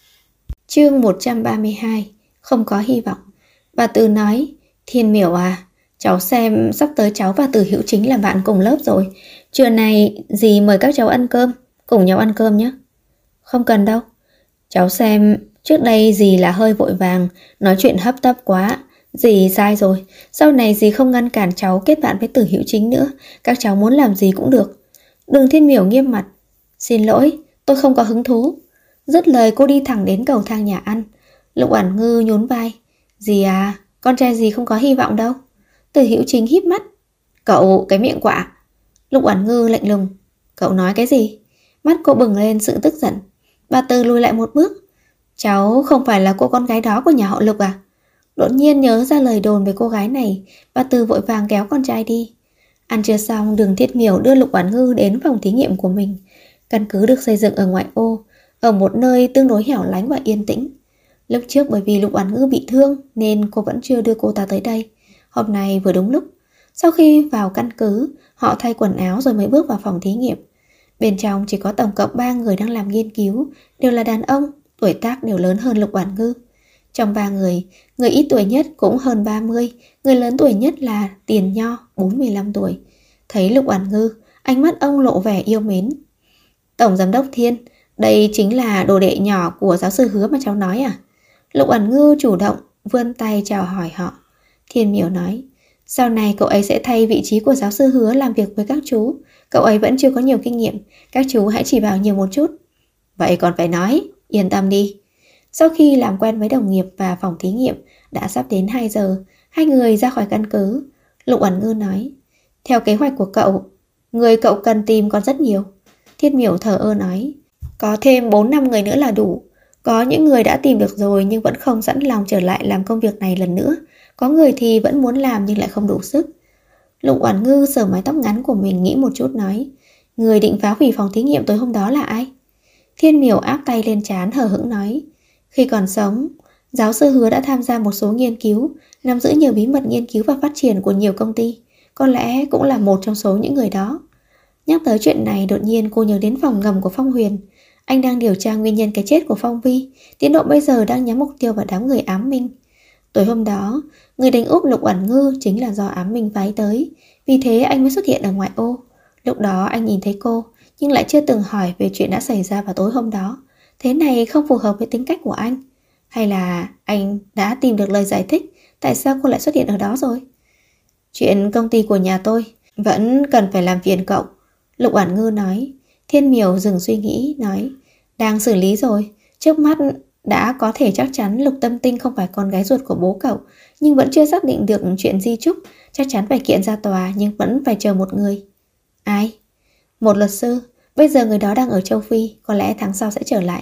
Chương 132. Không có hy vọng. Bà Từ nói, Thiên Miểu à, cháu xem sắp tới cháu và Từ Hữu Chính là bạn cùng lớp rồi. Trưa này dì mời các cháu ăn cơm. Cùng nhau ăn cơm nhé. Không cần đâu. Cháu xem, trước đây dì là hơi vội vàng, nói chuyện hấp tấp quá. Dì sai rồi. Sau này dì không ngăn cản cháu kết bạn với Từ Hữu Chính nữa. Các cháu muốn làm gì cũng được. Đường Thiên Miểu nghiêm mặt. Xin lỗi, tôi không có hứng thú. Dứt lời cô đi thẳng đến cầu thang nhà ăn. Lục Oản Ngư nhún vai. Dì à, con trai dì không có hy vọng đâu. Từ Hữu Chính híp mắt. Cậu cái miệng quạ. Lục Oản Ngư lạnh lùng. Cậu nói cái gì? Mắt cô bừng lên sự tức giận. Bà Từ lùi lại một bước. Cháu không phải là cô con gái đó của nhà họ Lục à? Đột nhiên nhớ ra lời đồn về cô gái này, bà Từ vội vàng kéo con trai đi. Ăn trưa xong, Đường Thiết Miểu đưa Lục Oản Ngư đến phòng thí nghiệm của mình. Căn cứ được xây dựng ở ngoại ô, ở một nơi tương đối hẻo lánh và yên tĩnh. Lúc trước bởi vì Lục Oản Ngư bị thương nên cô vẫn chưa đưa cô ta tới đây. Hôm nay vừa đúng lúc. Sau khi vào căn cứ, họ thay quần áo rồi mới bước vào phòng thí nghiệm. Bên trong chỉ có tổng cộng 3 người đang làm nghiên cứu, đều là đàn ông, tuổi tác đều lớn hơn Lục Oản Ngư. Trong 3 người, người ít tuổi nhất cũng hơn 30, người lớn tuổi nhất là Tiền Nho, 45 tuổi. Thấy Lục Oản Ngư, ánh mắt ông lộ vẻ yêu mến. Tổng giám đốc Thiên, đây chính là đồ đệ nhỏ của giáo sư Hứa mà cháu nói à? Lục Oản Ngư chủ động vươn tay chào hỏi họ. Thiên Miểu nói, sau này cậu ấy sẽ thay vị trí của giáo sư Hứa làm việc với các chú. Cậu ấy vẫn chưa có nhiều kinh nghiệm, các chú hãy chỉ bảo nhiều một chút. Vậy còn phải nói, yên tâm đi. Sau khi làm quen với đồng nghiệp và phòng thí nghiệm, đã sắp đến 2 giờ, hai người ra khỏi căn cứ. Lục Oản Ngư nói, theo kế hoạch của cậu, người cậu cần tìm còn rất nhiều. Thiên Miểu thờ ơ nói, có thêm 4-5 người nữa là đủ. Có những người đã tìm được rồi nhưng vẫn không sẵn lòng trở lại làm công việc này lần nữa. Có người thì vẫn muốn làm nhưng lại không đủ sức. Lục Oản Ngư sờ mái tóc ngắn của mình nghĩ một chút nói, người định phá hủy phòng thí nghiệm tối hôm đó là ai? Thiên Miểu áp tay lên trán hờ hững nói, khi còn sống, giáo sư Hứa đã tham gia một số nghiên cứu, nắm giữ nhiều bí mật nghiên cứu và phát triển của nhiều công ty. Có lẽ cũng là một trong số những người đó. Nhắc tới chuyện này, đột nhiên cô nhớ đến phòng ngầm của Phong Huyền. Anh đang điều tra nguyên nhân cái chết của Phong Vi. Tiến độ bây giờ đang nhắm mục tiêu vào đám người ám minh. Tối hôm đó, người đánh úp Lục Oản Ngư chính là do ám minh phái tới. Vì thế anh mới xuất hiện ở ngoại ô. Lúc đó anh nhìn thấy cô, nhưng lại chưa từng hỏi về chuyện đã xảy ra vào tối hôm đó. Thế này không phù hợp với tính cách của anh. Hay là anh đã tìm được lời giải thích tại sao cô lại xuất hiện ở đó rồi? Chuyện công ty của nhà tôi vẫn cần phải làm phiền cậu. Lục Oản Ngư nói. Thiên Miểu dừng suy nghĩ, nói, đang xử lý rồi. Trước mắt đã có thể chắc chắn Lục Tâm Tinh không phải con gái ruột của bố cậu, nhưng vẫn chưa xác định được chuyện di chúc. Chắc chắn phải kiện ra tòa, nhưng vẫn phải chờ một người. Ai? Một luật sư. Bây giờ người đó đang ở châu Phi, có lẽ tháng sau sẽ trở lại.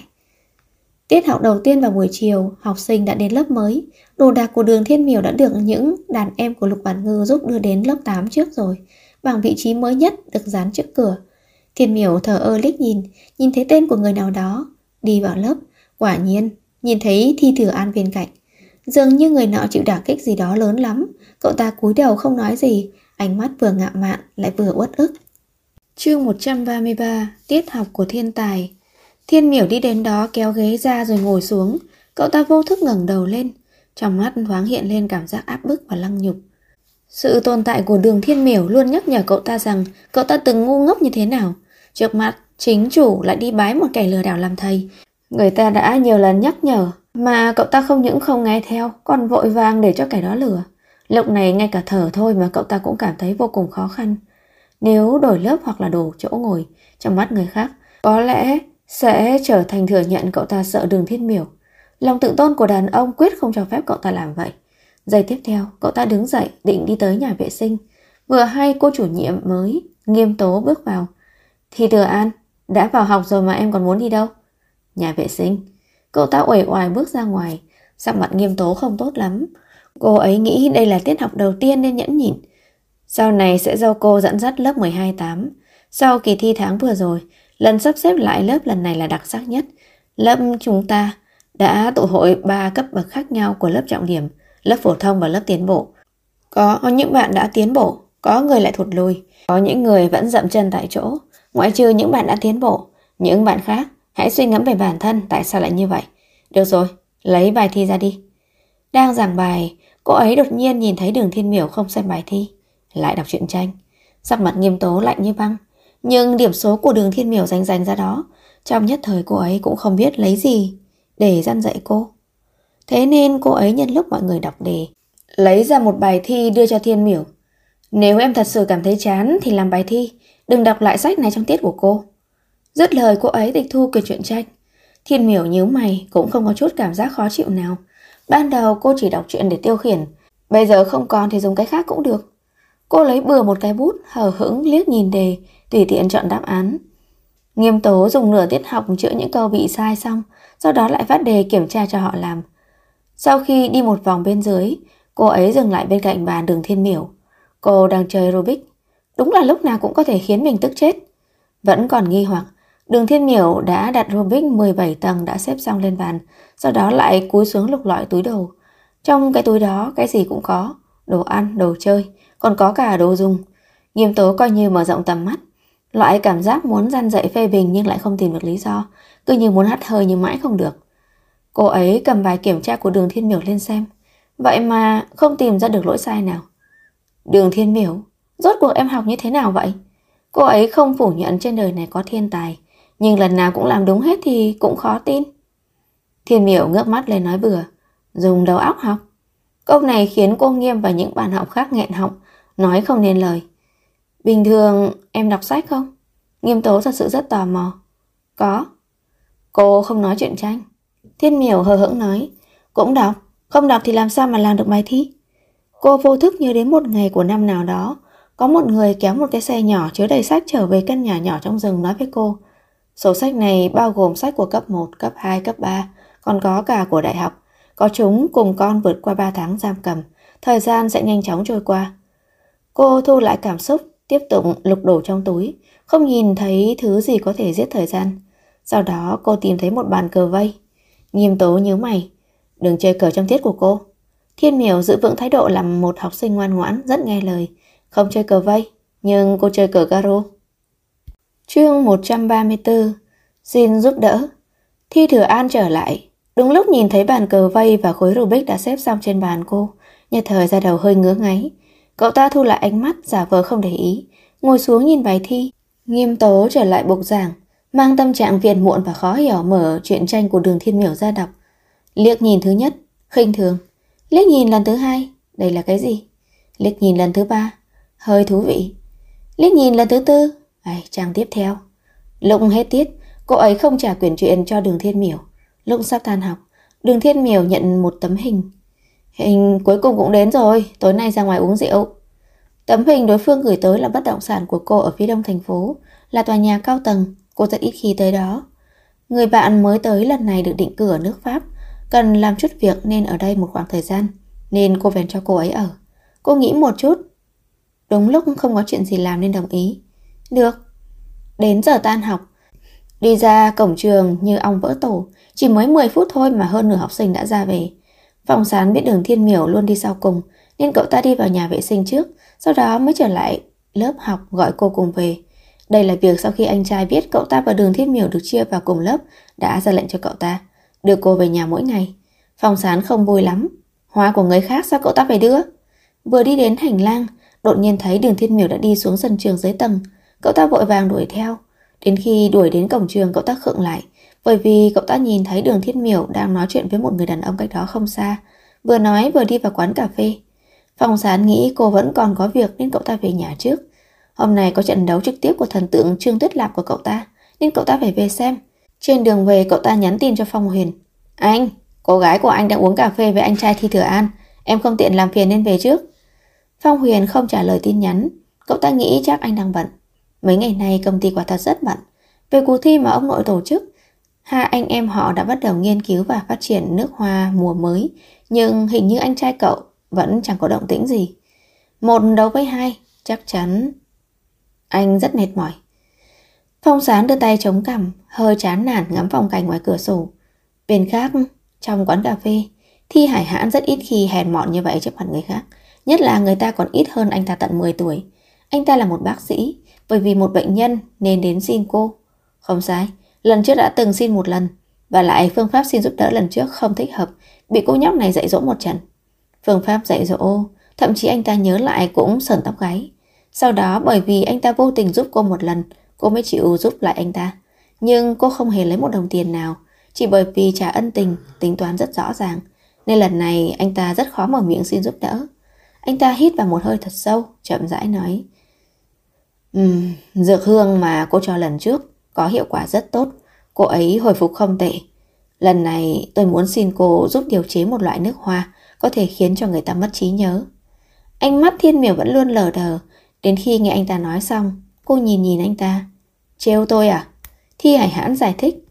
Tiết học đầu tiên vào buổi chiều, học sinh đã đến lớp mới. Đồ đạc của Đường Thiên Miểu đã được những đàn em của Lục Oản Ngư giúp đưa đến lớp 8 trước rồi. Bảng vị trí mới nhất được dán trước cửa. Thiên Miểu thờ ơ liếc nhìn thấy tên của người nào đó. Đi vào lớp, quả nhiên nhìn thấy Thi Thừa An bên cạnh. Dường như người nọ chịu đả kích gì đó lớn lắm. Cậu ta cúi đầu không nói gì, ánh mắt vừa ngạo mạn lại vừa uất ức. Chương 133, tiết học của thiên tài. Thiên Miểu đi đến đó kéo ghế ra rồi ngồi xuống. Cậu ta vô thức ngẩng đầu lên, trong mắt thoáng hiện lên cảm giác áp bức và lăng nhục. Sự tồn tại của Đường Thiên Miểu luôn nhắc nhở cậu ta rằng cậu ta từng ngu ngốc như thế nào. Trước mặt chính chủ lại đi bái một kẻ lừa đảo làm thầy. Người ta đã nhiều lần nhắc nhở mà cậu ta không những không nghe theo, còn vội vàng để cho kẻ đó lừa. Lúc này ngay cả thở thôi mà cậu ta cũng cảm thấy vô cùng khó khăn. Nếu đổi lớp hoặc là đổi chỗ ngồi, trong mắt người khác có lẽ sẽ trở thành thừa nhận cậu ta sợ Đường Thiên Miểu. Lòng tự tôn của đàn ông quyết không cho phép cậu ta làm vậy. Giây tiếp theo, cậu ta đứng dậy định đi tới nhà vệ sinh. Vừa hay cô chủ nhiệm mới Nghiêm Tố bước vào. Thi Thừa An, đã vào học rồi mà em còn muốn đi đâu? Nhà vệ sinh. Cậu ta uể oải bước ra ngoài. Sắc mặt Nghiêm Tố không tốt lắm. Cô ấy nghĩ đây là tiết học đầu tiên nên nhẫn nhịn. Sau này sẽ do cô dẫn dắt lớp 12-8. Sau kỳ thi tháng vừa rồi, lần sắp xếp lại lớp lần này là đặc sắc nhất. Lớp chúng ta đã tụ hội 3 cấp bậc khác nhau của lớp trọng điểm, lớp phổ thông và lớp tiến bộ. Có những bạn đã tiến bộ, có người lại thụt lùi, có những người vẫn dậm chân tại chỗ. Ngoại trừ những bạn đã tiến bộ, những bạn khác hãy suy ngẫm về bản thân tại sao lại như vậy. Được rồi, lấy bài thi ra đi. Đang giảng bài, cô ấy đột nhiên nhìn thấy Đường Thiên Miểu không xem bài thi, lại đọc truyện tranh. Sắc mặt Nghiêm Tố lạnh như băng, nhưng điểm số của Đường Thiên Miểu dành ra đó, trong nhất thời cô ấy cũng không biết lấy gì để dăn dạy cô. Thế nên cô ấy nhân lúc mọi người đọc đề, lấy ra một bài thi đưa cho Thiên Miểu. Nếu em thật sự cảm thấy chán thì làm bài thi, đừng đọc lại sách này trong tiết của cô. Dứt lời cô ấy tịch thu quyển truyện tranh. Thiên Miểu nhíu mày, cũng không có chút cảm giác khó chịu nào. Ban đầu cô chỉ đọc truyện để tiêu khiển, bây giờ không còn thì dùng cái khác cũng được. Cô lấy bừa một cái bút, hờ hững liếc nhìn đề, tùy tiện chọn đáp án. Nghiêm Tố dùng nửa tiết học chữa những câu bị sai xong, sau đó lại phát đề kiểm tra cho họ làm. Sau khi đi một vòng bên dưới, cô ấy dừng lại bên cạnh bàn Đường Thiên Miểu. Cô đang chơi Rubik. Đúng là lúc nào cũng có thể khiến mình tức chết. Vẫn còn nghi hoặc, Đường Thiên Miểu đã đặt Rubik 17 tầng đã xếp xong lên bàn, sau đó lại cúi xuống lục lọi túi đồ. Trong cái túi đó cái gì cũng có, đồ ăn, đồ chơi, còn có cả đồ dùng. Nghiêm Tố coi như mở rộng tầm mắt. Loại cảm giác muốn răn dạy phê bình nhưng lại không tìm được lý do, cứ như muốn hắt hơi nhưng mãi không được. Cô ấy cầm bài kiểm tra của Đường Thiên Miểu lên xem, vậy mà không tìm ra được lỗi sai nào. Đường Thiên Miểu, rốt cuộc em học như thế nào vậy? Cô ấy không phủ nhận trên đời này có thiên tài, nhưng lần nào cũng làm đúng hết thì cũng khó tin. Thiên Miểu ngước mắt lên nói bừa, dùng đầu óc học. Câu này khiến cô Nghiêm và những bạn học khác nghẹn họng, nói không nên lời. Bình thường em đọc sách không? Nghiêm Tố thật sự rất tò mò. Có. Cô không nói chuyện tranh. Thiên Miểu hờ hững nói, cũng đọc, không đọc thì làm sao mà làm được bài thi. Cô vô thức nhớ đến một ngày của năm nào đó, có một người kéo một cái xe nhỏ chứa đầy sách trở về căn nhà nhỏ trong rừng nói với cô. Số sách này bao gồm sách của cấp 1, cấp 2, cấp 3, còn có cả của đại học. Có chúng cùng con vượt qua 3 tháng giam cầm, thời gian sẽ nhanh chóng trôi qua. Cô thu lại cảm xúc, tiếp tục lục đổ trong túi, không nhìn thấy thứ gì có thể giết thời gian. Sau đó cô tìm thấy một bàn cờ vây. Nghiêm Tố nhíu mày, đừng chơi cờ trong tiết của cô. Thiên Miểu giữ vững thái độ làm một học sinh ngoan ngoãn, rất nghe lời. Không chơi cờ vây, nhưng cô chơi cờ garo. Chương 134, xin giúp đỡ. Thi Thừa An trở lại, đúng lúc nhìn thấy bàn cờ vây và khối Rubik đã xếp xong trên bàn cô, nhất thời ra đầu hơi ngứa ngáy. Cậu ta thu lại ánh mắt, giả vờ không để ý, ngồi xuống nhìn bài thi. Nghiêm Tố trở lại bục giảng, mang tâm trạng phiền muộn và khó hiểu mở truyện tranh của Đường Thiên Miểu ra đọc. Liếc nhìn thứ nhất, khinh thường. Liếc nhìn lần thứ hai, đây là cái gì? Liếc nhìn lần thứ ba, hơi thú vị. Liếc nhìn lần thứ tư, Trang tiếp theo. Lúc hết tiết, cô ấy không trả quyển truyện cho Đường Thiên Miểu. Lúc sắp tan học, Đường Thiên Miểu nhận một tấm hình. Hình cuối cùng cũng đến rồi, tối nay ra ngoài uống rượu. Tấm hình đối phương gửi tới là bất động sản của cô ở phía đông thành phố, là tòa nhà cao tầng, cô rất ít khi tới đó. Người bạn mới tới lần này được định cư ở nước Pháp, cần làm chút việc nên ở đây một khoảng thời gian, nên cô bèn cho cô ấy ở. Cô nghĩ một chút, đúng lúc không có chuyện gì làm nên đồng ý. Được. Đến giờ tan học, đi ra cổng trường như ong vỡ tổ, chỉ mới 10 phút thôi mà hơn nửa học sinh đã ra về. Phong Sán biết Đường Thiên Miểu luôn đi sau cùng, nên cậu ta đi vào nhà vệ sinh trước, sau đó mới trở lại lớp học gọi cô cùng về. Đây là việc sau khi anh trai biết cậu ta và Đường Thiên Miểu được chia vào cùng lớp, đã ra lệnh cho cậu ta đưa cô về nhà mỗi ngày. Phong Sán không vui lắm. Hoa của người khác sao cậu ta phải đưa? Vừa đi đến hành lang, đột nhiên thấy Đường Thiên Miểu đã đi xuống sân trường dưới tầng. Cậu ta vội vàng đuổi theo. Đến khi đuổi đến cổng trường, cậu ta khựng lại, bởi vì cậu ta nhìn thấy Đường Thiên Miểu đang nói chuyện với một người đàn ông cách đó không xa, vừa nói vừa đi vào quán cà phê. Phong Sán nghĩ cô vẫn còn có việc nên cậu ta về nhà trước. Hôm nay có trận đấu trực tiếp của thần tượng Trương Tuyết Lạp của cậu ta, nên cậu ta phải về xem. Trên đường về, cậu ta nhắn tin cho Phong Huyền. Anh, cô gái của anh đang uống cà phê với anh trai Thi Thừa An, em không tiện làm phiền nên về trước. Phong Huyền không trả lời tin nhắn. Cậu ta nghĩ chắc anh đang bận. Mấy ngày nay công ty quả thật rất bận. Về cuộc thi mà ông nội tổ chức, hai anh em họ đã bắt đầu nghiên cứu và phát triển nước hoa mùa mới, nhưng hình như anh trai cậu vẫn chẳng có động tĩnh gì. Một đấu với hai, chắc chắn anh rất mệt mỏi. Phong Sán đưa tay chống cằm, hơi chán nản ngắm phong cảnh ngoài cửa sổ. Bên khác, trong quán cà phê, Thi Hải Hãn rất ít khi hèn mọn như vậy trước mặt người khác, nhất là người ta còn ít hơn anh ta tận 10 tuổi. Anh ta là một bác sĩ, bởi vì một bệnh nhân nên đến xin cô. Không sai, lần trước đã từng xin một lần, và lại phương pháp xin giúp đỡ lần trước không thích hợp, bị cô nhóc này dạy dỗ một trận. Phương pháp dạy dỗ, thậm chí anh ta nhớ lại cũng sởn tóc gáy. Sau đó bởi vì anh ta vô tình giúp cô một lần, cô mới chịu giúp lại anh ta. Nhưng cô không hề lấy một đồng tiền nào, chỉ bởi vì trả ân tình, tính toán rất rõ ràng, nên lần này anh ta rất khó mở miệng xin giúp đỡ. Anh ta hít vào một hơi thật sâu, chậm rãi nói. Dược hương mà cô cho lần trước có hiệu quả rất tốt, cô ấy hồi phục không tệ. Lần này tôi muốn xin cô giúp điều chế một loại nước hoa có thể khiến cho người ta mất trí nhớ. Ánh mắt Thiên Miểu vẫn luôn lờ đờ. Đến khi nghe anh ta nói xong, cô nhìn anh ta. Trêu tôi à? Thi Hải Hãn giải thích.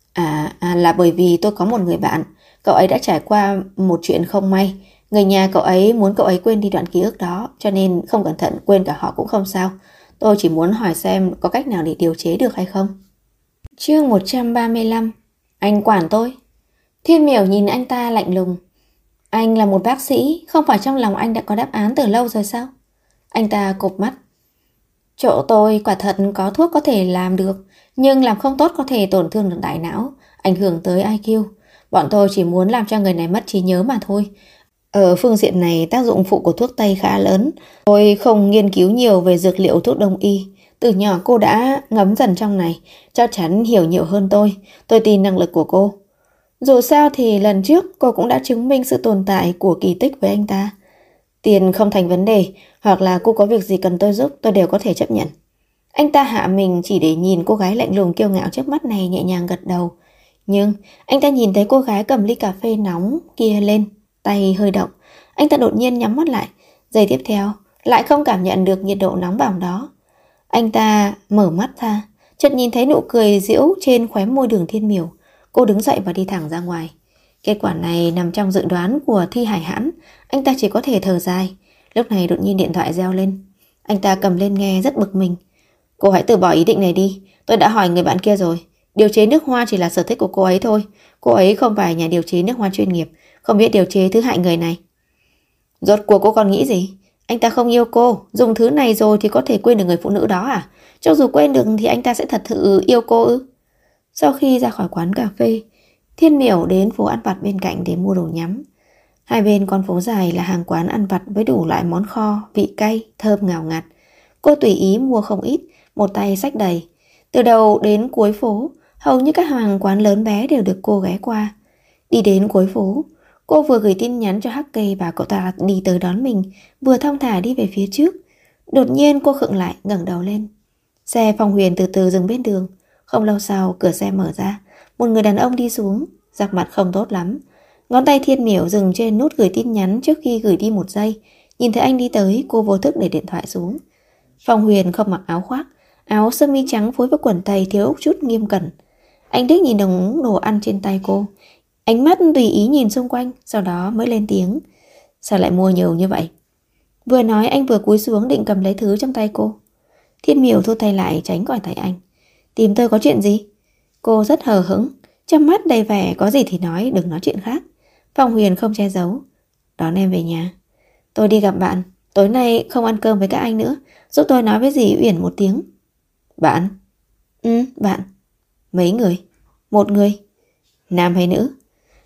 Là bởi vì tôi có một người bạn, cậu ấy đã trải qua một chuyện không may. Người nhà cậu ấy muốn cậu ấy quên đi đoạn ký ức đó, cho nên không cẩn thận quên cả họ cũng không sao. Tôi chỉ muốn hỏi xem có cách nào để điều chế được hay không. Chương 135. Anh quản tôi. Thiên Miểu nhìn anh ta lạnh lùng. Anh là một bác sĩ, không phải trong lòng anh đã có đáp án từ lâu rồi sao? Anh ta cụp mắt. Chỗ tôi quả thật có thuốc có thể làm được, nhưng làm không tốt có thể tổn thương được đại não, ảnh hưởng tới IQ. Bọn tôi chỉ muốn làm cho người này mất trí nhớ mà thôi. Ở phương diện này tác dụng phụ của thuốc Tây khá lớn. Tôi không nghiên cứu nhiều về dược liệu thuốc Đông y. Từ nhỏ cô đã ngấm dần trong này, chắc chắn hiểu nhiều hơn tôi. Tôi tin năng lực của cô. Dù sao thì lần trước cô cũng đã chứng minh sự tồn tại của kỳ tích với anh ta. Tiền không thành vấn đề, hoặc là cô có việc gì cần tôi giúp, tôi đều có thể chấp nhận. Anh ta hạ mình chỉ để nhìn cô gái lạnh lùng kiêu ngạo trước mắt này, nhẹ nhàng gật đầu. Nhưng anh ta nhìn thấy cô gái cầm ly cà phê nóng kia lên, tay hơi động. Anh ta đột nhiên nhắm mắt lại. Giây tiếp theo, lại không cảm nhận được nhiệt độ nóng bỏng đó. Anh ta mở mắt ra, chợt nhìn thấy nụ cười giễu trên khóe môi Đường Thiên Miểu. Cô đứng dậy và đi thẳng ra ngoài. Kết quả này nằm trong dự đoán của Thi Hải Hãn. Anh ta chỉ có thể thở dài. Lúc này đột nhiên điện thoại reo lên. Anh ta cầm lên nghe rất bực mình. Cô hãy từ bỏ ý định này đi. Tôi đã hỏi người bạn kia rồi. Điều chế nước hoa chỉ là sở thích của cô ấy thôi. Cô ấy không phải nhà điều chế nước hoa chuyên nghiệp, không biết điều chế thứ hại người này. Rốt cuộc cô còn nghĩ gì? Anh ta không yêu cô, dùng thứ này rồi thì có thể quên được người phụ nữ đó à? Cho dù quên được thì anh ta sẽ thật sự yêu cô ư? Sau khi ra khỏi quán cà phê, Thiên Miểu đến phố ăn vặt bên cạnh để mua đồ nhắm. Hai bên con phố dài là hàng quán ăn vặt với đủ loại món kho, vị cay, thơm ngào ngạt. Cô tùy ý mua không ít, một tay xách đầy. Từ đầu đến cuối phố, hầu như các hàng quán lớn bé đều được cô ghé qua. Đi đến cuối phố, cô vừa gửi tin nhắn cho Hắc Kê và cậu ta đi tới đón mình, vừa thong thả đi về phía trước. Đột nhiên cô khựng lại, ngẩng đầu lên. Xe Phong Huyền từ từ dừng bên đường. Không lâu sau cửa xe mở ra, một người đàn ông đi xuống, sắc mặt không tốt lắm. Ngón tay Thiên Miểu dừng trên nút gửi tin nhắn trước khi gửi đi 1 giây. Nhìn thấy anh đi tới, cô vô thức để điện thoại xuống. Phong Huyền không mặc áo khoác, áo sơ mi trắng phối với quần tây thiếu chút nghiêm cẩn. Anh liếc nhìn đống đồ ăn trên tay cô, ánh mắt tùy ý nhìn xung quanh, sau đó mới lên tiếng. Sao lại mua nhiều như vậy? Vừa nói anh vừa cúi xuống định cầm lấy thứ trong tay cô. Thiên Miểu thu tay lại tránh khỏi tay anh. Tìm tôi có chuyện gì? Cô rất hờ hững, trong mắt đầy vẻ có gì thì nói, đừng nói chuyện khác. Phong Huyền không che giấu. Đón em về nhà. Tôi đi gặp bạn, tối nay không ăn cơm với các anh nữa, giúp tôi nói với dì Uyển một tiếng. Bạn? Bạn. Mấy người? Một người. Nam hay nữ?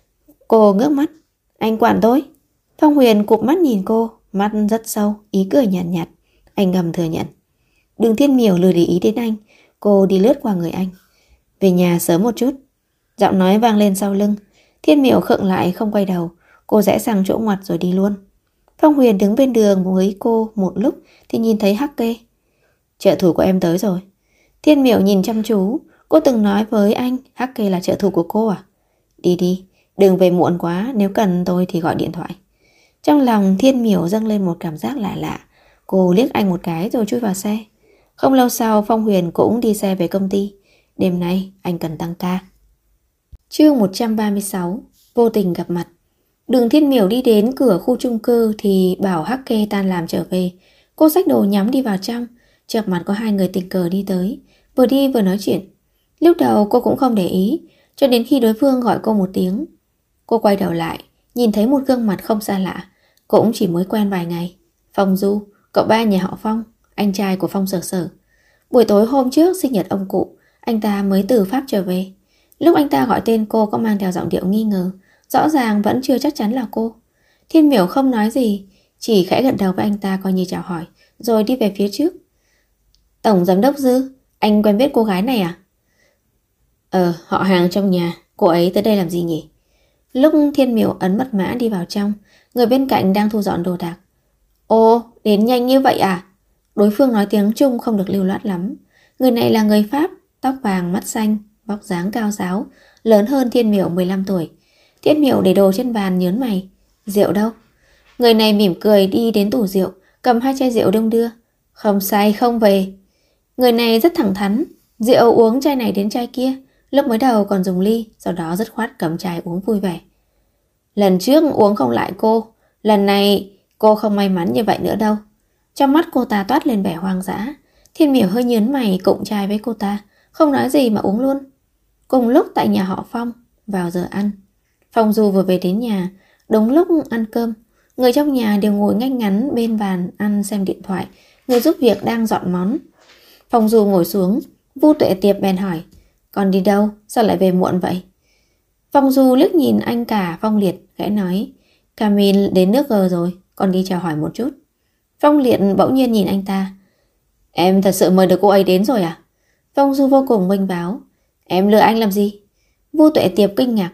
Cô ngước mắt. Anh quản tôi. Phong Huyền cụp mắt nhìn cô, mắt rất sâu, ý cười nhàn nhạt. Anh ngầm thừa nhận. Đường Thiên Miểu lười để ý đến anh. Cô đi lướt qua người anh. Về nhà sớm một chút. Giọng nói vang lên sau lưng. Thiên Miểu khựng lại không quay đầu. Cô rẽ sang chỗ ngoặt rồi đi luôn. Phong Huyền đứng bên đường với cô một lúc thì nhìn thấy Hắc Kê. Trợ thủ của em tới rồi. Thiên Miểu nhìn chăm chú. Cô từng nói với anh Hắc Kê là trợ thủ của cô à? Đi đi, đừng về muộn quá, nếu cần tôi thì gọi điện thoại. Trong lòng Thiên Miểu dâng lên một cảm giác lạ lạ. Cô liếc anh một cái rồi chui vào xe. Không lâu sau Phong Huyền cũng đi xe về công ty. Đêm nay anh cần tăng ca. Chương 136. Vô tình gặp mặt. Đường Thiên Miểu đi đến cửa khu chung cư thì bảo Hắc Kê tan làm trở về. Cô xách đồ nhắm đi vào trong. Chợp mặt có 2 người tình cờ đi tới, vừa đi vừa nói chuyện. Lúc đầu cô cũng không để ý, cho đến khi đối phương gọi cô một tiếng. Cô quay đầu lại, nhìn thấy một gương mặt không xa lạ, cũng chỉ mới quen vài ngày. Phong Du, cậu ba nhà họ Phong, anh trai của Phong Sở Sở. Buổi tối hôm trước sinh nhật ông cụ, anh ta mới từ Pháp trở về. Lúc anh ta gọi tên cô có mang theo giọng điệu nghi ngờ, rõ ràng vẫn chưa chắc chắn là cô. Thiên Miểu không nói gì, chỉ khẽ gật đầu với anh ta coi như chào hỏi, rồi đi về phía trước. Tổng giám đốc Dư, anh quen biết cô gái này à? Họ hàng trong nhà, cô ấy tới đây làm gì nhỉ? Lúc Thiên Miểu ấn mật mã đi vào trong, người bên cạnh đang thu dọn đồ đạc. Ồ, đến nhanh như vậy à? Đối phương nói tiếng Trung không được lưu loát lắm. Người này là người Pháp, tóc vàng mắt xanh, vóc dáng cao ráo, lớn hơn Thiên Miểu 15 tuổi. Thiên Miểu để đồ trên bàn nhớn mày. Rượu đâu? Người này mỉm cười đi đến tủ rượu, cầm 2 chai rượu đong đưa. Không say không về. Người này rất thẳng thắn, rượu uống chai này đến chai kia. Lúc mới đầu còn dùng ly, sau đó dứt khoát cầm chai uống vui vẻ. Lần trước uống không lại cô, lần này cô không may mắn như vậy nữa đâu. Trong mắt cô ta toát lên vẻ hoang dã. Thiên Miểu hơi nhớn mày cụng chai với cô ta, không nói gì mà uống luôn. Cùng lúc tại nhà họ Phong, vào giờ ăn. Phong Du vừa về đến nhà, đúng lúc ăn cơm. Người trong nhà đều ngồi ngay ngắn bên bàn ăn xem điện thoại. Người giúp việc đang dọn món. Phong Du ngồi xuống, Vu Tuệ Tiệp bèn hỏi. Con đi đâu? Sao lại về muộn vậy? Phong Du liếc nhìn anh cả Phong Liệt, khẽ nói. Camille đến nước G rồi, con đi chào hỏi một chút. Phong Liệt bỗng nhiên nhìn anh ta. Em thật sự mời được cô ấy đến rồi à? Phong Du vô cùng mênh báo. Em lừa anh làm gì? Vu Tuệ Tiệp kinh ngạc.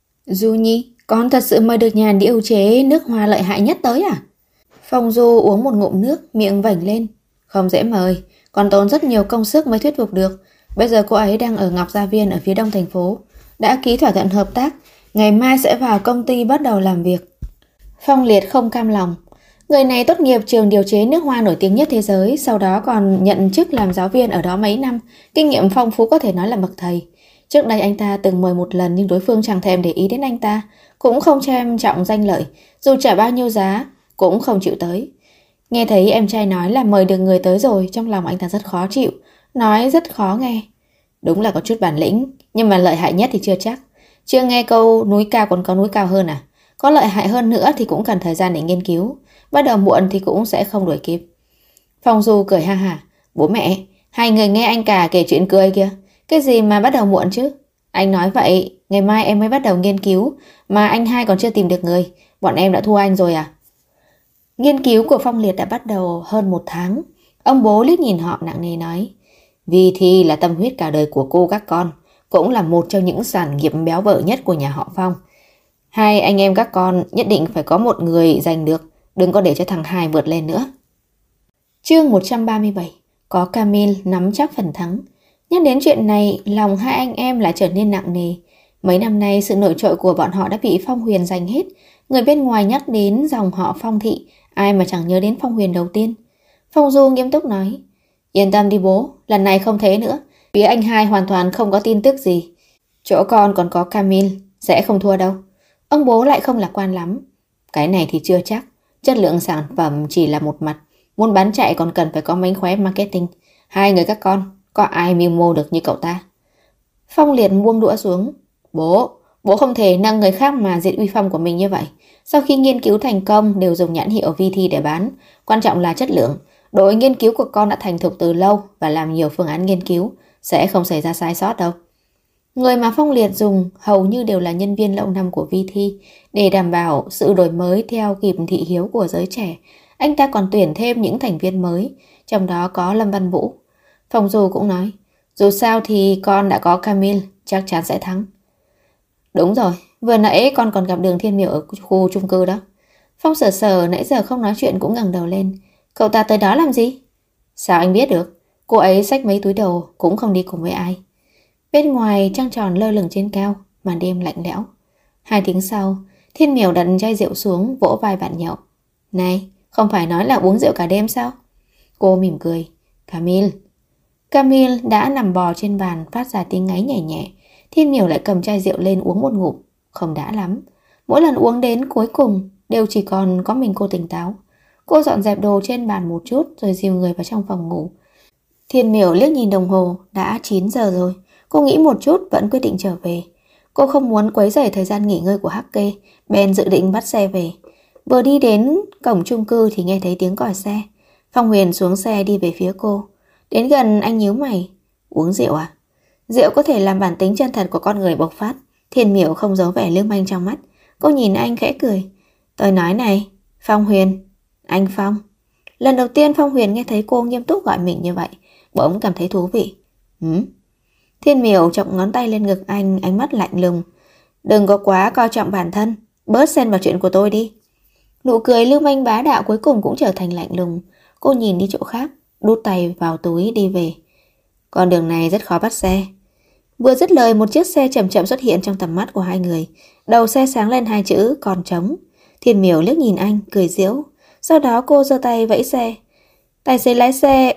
Du Nhi, con thật sự mời được nhà điều chế nước hoa lợi hại nhất tới à? Phong Du uống một ngụm nước, miệng vảnh lên. Không dễ mời, còn tốn rất nhiều công sức mới thuyết phục được. Bây giờ cô ấy đang ở Ngọc Gia Viên ở phía đông thành phố, đã ký thỏa thuận hợp tác, ngày mai sẽ vào công ty bắt đầu làm việc. Phong Liệt không cam lòng. Người này tốt nghiệp trường điều chế nước hoa nổi tiếng nhất thế giới, sau đó còn nhận chức làm giáo viên ở đó mấy năm, kinh nghiệm phong phú có thể nói là bậc thầy. Trước đây anh ta từng mời một lần nhưng đối phương chẳng thèm để ý đến anh ta, cũng không xem trọng danh lợi, dù trả bao nhiêu giá cũng không chịu tới. Nghe thấy em trai nói là mời được người tới rồi, trong lòng anh ta rất khó chịu, nói rất khó nghe. Đúng là có chút bản lĩnh, nhưng mà lợi hại nhất thì chưa chắc. Chưa nghe câu núi cao còn có núi cao hơn à? Có lợi hại hơn nữa thì cũng cần thời gian để nghiên cứu, bắt đầu muộn thì cũng sẽ không đuổi kịp. Phong Du cười ha hả. Bố mẹ, 2 người nghe anh cả kể chuyện cười kìa. Cái gì mà bắt đầu muộn chứ? Anh nói vậy, ngày mai em mới bắt đầu nghiên cứu, mà anh hai còn chưa tìm được người, bọn em đã thua anh rồi à? Nghiên cứu của Phong Liệt đã bắt đầu hơn 1 tháng. Ông bố liếc nhìn họ nặng nề nói. Vì Thi là tâm huyết cả đời của cô các con, cũng là một trong những sản nghiệp béo bở nhất của nhà họ Phong. 2 anh em các con nhất định phải có một người giành được, đừng có để cho thằng hai vượt lên nữa. Chương 137. có Camille nắm chắc phần thắng. Nhắc đến chuyện này, lòng hai anh em lại trở nên nặng nề. Mấy năm nay sự nổi trội của bọn họ đã bị Phong Huyền giành hết. Người bên ngoài nhắc đến dòng họ Phong thị, ai mà chẳng nhớ đến Phong Huyền đầu tiên. Phong Du nghiêm túc nói, yên tâm đi bố, lần này không thế nữa. Phía anh hai hoàn toàn không có tin tức gì. Chỗ con còn có Camille, sẽ không thua đâu. Ông bố lại không lạc quan lắm. Cái này thì chưa chắc. Chất lượng sản phẩm chỉ là một mặt. Muốn bán chạy còn cần phải có mánh khóe marketing. Hai người các con, có ai mưu mô được như cậu ta? Phong Liệt buông đũa xuống. Bố không thể nâng người khác mà diệt uy phong của mình như vậy. Sau khi nghiên cứu thành công đều dùng nhãn hiệu VT để bán. Quan trọng là chất lượng. Đội nghiên cứu của con đã thành thục từ lâu và làm nhiều phương án nghiên cứu. Sẽ không xảy ra sai sót đâu. Người mà Phong Liệt dùng hầu như đều là nhân viên lâu năm của VT. Để đảm bảo sự đổi mới theo kịp thị hiếu của giới trẻ, anh ta còn tuyển thêm những thành viên mới, trong đó có Lâm Văn Vũ. Phong Du cũng nói, dù sao thì con đã có Camille, chắc chắn sẽ thắng. Đúng rồi, vừa nãy con còn gặp Đường Thiên Miểu ở khu chung cư đó. Phong Sở Sở nãy giờ không nói chuyện cũng ngẩng đầu lên. Cậu ta tới đó làm gì? Sao anh biết được? Cô ấy xách mấy túi đồ cũng không đi cùng với ai. Bên ngoài trăng tròn lơ lửng trên cao, màn đêm lạnh lẽo. 2 tiếng sau, Thiên Miểu đặt chai rượu xuống vỗ vai bạn nhậu. Này, không phải nói là uống rượu cả đêm sao? Cô mỉm cười. Camille đã nằm bò trên bàn phát ra tiếng ngáy nhẹ nhẹ. Thiên Miểu lại cầm chai rượu lên uống một ngụm. Không đã lắm. Mỗi lần uống đến cuối cùng đều chỉ còn có mình cô tỉnh táo. Cô dọn dẹp đồ trên bàn một chút rồi dìu người vào trong phòng ngủ. Thiên Miểu liếc nhìn đồng hồ, đã 9 giờ rồi. Cô nghĩ một chút vẫn quyết định trở về. Cô không muốn quấy rầy thời gian nghỉ ngơi của Hắc Kê, bèn dự định bắt xe về. Vừa đi đến cổng chung cư thì nghe thấy tiếng còi xe. Phong Huyền xuống xe đi về phía cô. Đến gần anh nhíu mày. Uống rượu à? Rượu có thể làm bản tính chân thật của con người bộc phát. Thiên Miểu không giấu vẻ lưu manh trong mắt. Cô nhìn anh khẽ cười. Tôi nói này, Phong Huyền. Anh Phong. Lần đầu tiên Phong Huyền nghe thấy cô nghiêm túc gọi mình như vậy, bỗng cảm thấy thú vị. Thiên Miểu chọc ngón tay lên ngực anh, ánh mắt lạnh lùng. Đừng có quá coi trọng bản thân, bớt xen vào chuyện của tôi đi. Nụ cười lưu manh bá đạo cuối cùng cũng trở thành lạnh lùng. Cô nhìn đi chỗ khác, đút tay vào túi đi về. Con đường này rất khó bắt xe. Vừa dứt lời, một chiếc xe chậm chậm xuất hiện trong tầm mắt của hai người. Đầu xe sáng lên 2 chữ còn trống. Thiên Miểu liếc nhìn anh, cười giễu. Sau đó cô giơ tay vẫy xe. Tài xế lái xe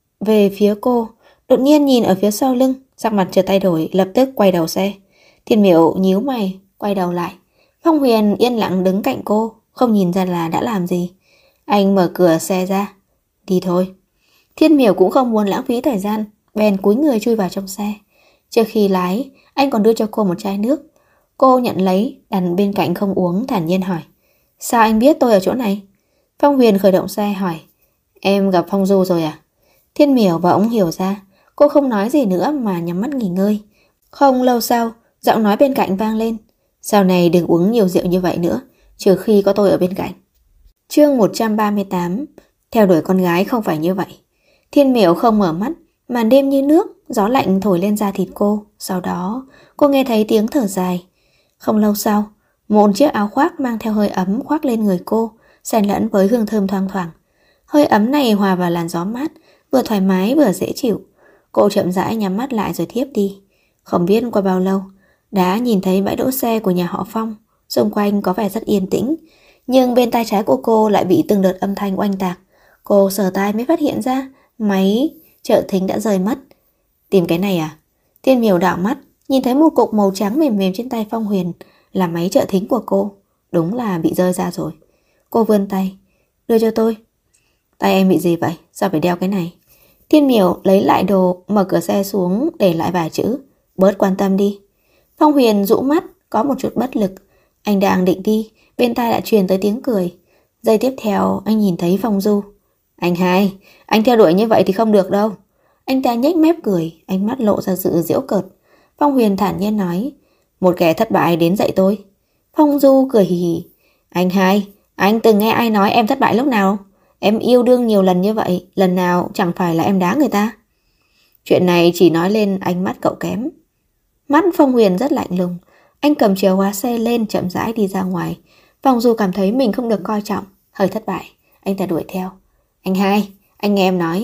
về phía cô, đột nhiên nhìn ở phía sau lưng, sắc mặt chợt thay đổi, lập tức quay đầu xe. Thiên Miểu nhíu mày, quay đầu lại. Phong Huyền yên lặng đứng cạnh cô, không nhìn ra là đã làm gì. Anh mở cửa xe ra. Đi thôi. Thiên Miểu cũng không muốn lãng phí thời gian, bèn cúi người chui vào trong xe. Trước khi lái, anh còn đưa cho cô một chai nước. Cô nhận lấy, đặt bên cạnh không uống, thản nhiên hỏi. Sao anh biết tôi ở chỗ này? Phong Huyền khởi động xe hỏi. Em gặp Phong Du rồi à? Thiên Miểu bỗng hiểu ra. Cô không nói gì nữa mà nhắm mắt nghỉ ngơi. Không lâu sau, giọng nói bên cạnh vang lên. Sau này đừng uống nhiều rượu như vậy nữa, trừ khi có tôi ở bên cạnh. Chương 138. Theo đuổi con gái không phải như vậy. Thiên Miểu không mở mắt. Màn đêm như nước, gió lạnh thổi lên da thịt cô. Sau đó cô nghe thấy tiếng thở dài. Không lâu sau, một chiếc áo khoác mang theo hơi ấm khoác lên người cô, xen lẫn với hương thơm thoang thoảng. Hơi ấm này hòa vào làn gió mát, vừa thoải mái vừa dễ chịu. Cô chậm rãi nhắm mắt lại rồi thiếp đi. Không biết qua bao lâu, đã nhìn thấy bãi đỗ xe của nhà họ Phong. Xung quanh có vẻ rất yên tĩnh, nhưng bên tay trái của cô lại bị từng đợt âm thanh oanh tạc. Cô sờ tai mới phát hiện ra máy trợ thính đã rơi mất. Tìm cái này à? Thiên Miểu đảo mắt, nhìn thấy một cục màu trắng mềm mềm trên tay Phong Huyền, là máy trợ thính của cô. Đúng là bị rơi ra rồi. Cô vươn tay. Đưa cho tôi. Tay em bị gì vậy? Sao phải đeo cái này? Thiên Miểu lấy lại đồ, mở cửa xe xuống, để lại vài chữ. Bớt quan tâm đi. Phong Huyền rũ mắt, có một chút bất lực. Anh đang định đi, bên tai lại truyền tới tiếng cười. Giây tiếp theo, anh nhìn thấy Phong Du. Anh hai, anh theo đuổi như vậy thì không được đâu. Anh ta nhếch mép cười, ánh mắt lộ ra sự giễu cợt. Phong Huyền thản nhiên nói. Một kẻ thất bại đến dạy tôi. Phong Du cười hì hì. Anh hai, anh từng nghe ai nói em thất bại lúc nào? Em yêu đương nhiều lần như vậy, lần nào chẳng phải là em đá người ta. Chuyện này chỉ nói lên ánh mắt cậu kém. Mắt Phong Huyền rất lạnh lùng. Anh cầm chìa khóa xe lên, chậm rãi đi ra ngoài. Phong Du cảm thấy mình không được coi trọng, hơi thất bại. Anh ta đuổi theo. Anh hai, anh nghe em nói,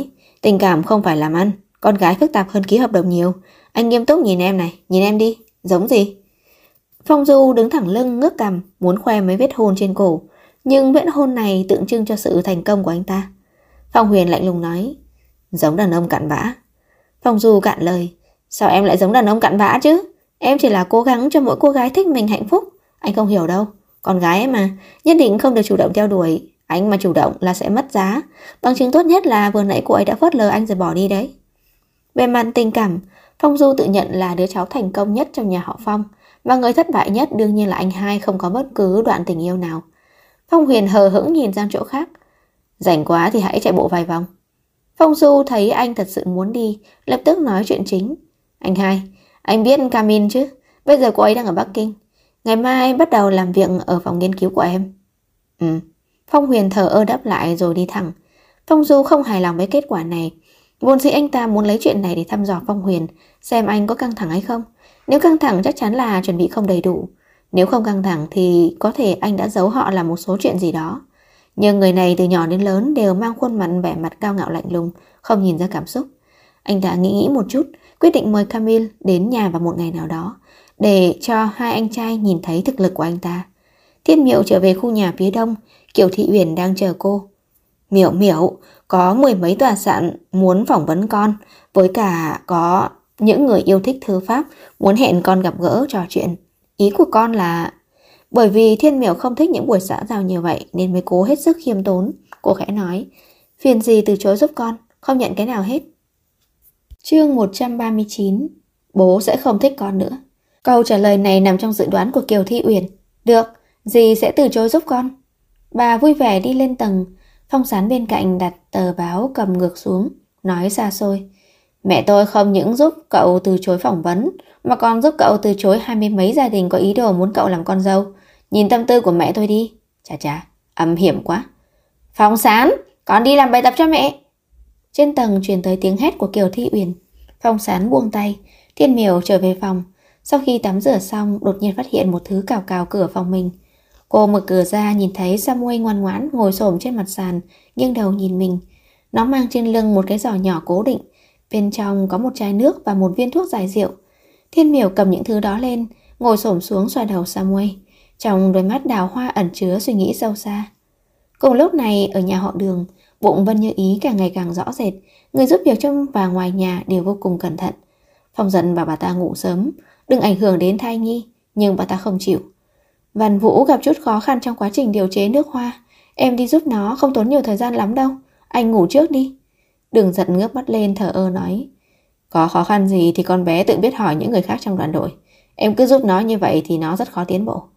Tình cảm không phải làm ăn, con gái phức tạp hơn ký hợp đồng nhiều. Anh nghiêm túc nhìn em này, nhìn em đi, giống gì? Phong Du đứng thẳng lưng ngước cằm, muốn khoe mấy vết hôn trên cổ, nhưng vết hôn này tượng trưng cho sự thành công của anh ta. Phong Huyền lạnh lùng nói, giống đàn ông cặn bã. Phong Du cạn lời, sao em lại giống đàn ông cặn bã chứ? Em chỉ là cố gắng cho mỗi cô gái thích mình hạnh phúc. Anh không hiểu đâu, con gái ấy mà, nhất định không được chủ động theo đuổi. Anh mà chủ động là sẽ mất giá. Bằng chứng tốt nhất là vừa nãy cô ấy đã phớt lờ anh rồi bỏ đi đấy. Về mặt tình cảm, Phong Du tự nhận là đứa cháu thành công nhất trong nhà họ Phong, và người thất bại nhất đương nhiên là anh hai, không có bất cứ đoạn tình yêu nào. Phong Huyền hờ hững nhìn sang chỗ khác, rảnh quá thì hãy chạy bộ vài vòng. Phong Du thấy anh thật sự muốn đi, lập tức nói chuyện chính. Anh hai, anh biết Camin chứ? Bây giờ cô ấy đang ở Bắc Kinh. Ngày mai bắt đầu làm việc ở phòng nghiên cứu của em. Phong Huyền thờ ơ đáp lại rồi đi thẳng. Phong Du không hài lòng với kết quả này. Vốn dĩ anh ta muốn lấy chuyện này để thăm dò Phong Huyền, xem anh có căng thẳng hay không. Nếu căng thẳng chắc chắn là chuẩn bị không đầy đủ. Nếu không căng thẳng thì có thể anh đã giấu họ làm một số chuyện gì đó. Nhưng người này từ nhỏ đến lớn đều mang khuôn mặt vẻ mặt cao ngạo lạnh lùng, không nhìn ra cảm xúc. Anh đã nghĩ một chút, quyết định mời Camille đến nhà vào một ngày nào đó, để cho hai anh trai nhìn thấy thực lực của anh ta. Thiên Miệu trở về khu nhà phía đông, Kiều Thị Uyển đang chờ cô. Miểu Miểu, có 10 mấy tòa soạn muốn phỏng vấn con, với cả có những người yêu thích thư pháp muốn hẹn con gặp gỡ trò chuyện. Ý của con là... Bởi vì Thiên Miểu không thích những buổi xã giao như vậy nên mới cố hết sức khiêm tốn. Cô khẽ nói, phiền gì từ chối giúp con, không nhận cái nào hết. Chương 139. Bố sẽ không thích con nữa. Câu trả lời này nằm trong dự đoán của Kiều Thị Uyển. Được, dì sẽ từ chối giúp con. Bà vui vẻ đi lên tầng. Phong Sán bên cạnh đặt tờ báo cầm ngược xuống, nói xa xôi. Mẹ tôi không những giúp cậu từ chối phỏng vấn, mà còn giúp cậu từ chối 20 mấy gia đình có ý đồ muốn cậu làm con dâu. Nhìn tâm tư của mẹ tôi đi. Chà chà, âm hiểm quá. Phong Sán, con đi làm bài tập cho mẹ. Trên tầng truyền tới tiếng hét của Kiều Thị Uyển. Phong Sán buông tay. Thiên Miểu trở về phòng. Sau khi tắm rửa xong, đột nhiên phát hiện một thứ cào cào cửa phòng mình. Cô mở cửa ra, nhìn thấy Samuel ngoan ngoãn ngồi xổm trên mặt sàn, nghiêng đầu nhìn mình. Nó mang trên lưng một cái giỏ nhỏ cố định. Bên trong có một chai nước và một viên thuốc giải rượu. Thiên Miểu cầm những thứ đó lên, ngồi xổm xuống xoa đầu Samuel. Trong đôi mắt đào hoa ẩn chứa suy nghĩ sâu xa. Cùng lúc này, ở nhà họ Đường, bụng Vân Như Ý càng ngày càng rõ rệt. Người giúp việc trong và ngoài nhà đều vô cùng cẩn thận. Phong Dận bảo bà ta ngủ sớm, đừng ảnh hưởng đến thai nhi, nhưng bà ta không chịu. Văn Vũ gặp chút khó khăn trong quá trình điều chế nước hoa. Em đi giúp nó, không tốn nhiều thời gian lắm đâu. Anh ngủ trước đi. Đường Giật ngước mắt lên thở ơ nói, có khó khăn gì thì con bé tự biết hỏi những người khác trong đoàn đội. Em cứ giúp nó như vậy thì nó rất khó tiến bộ.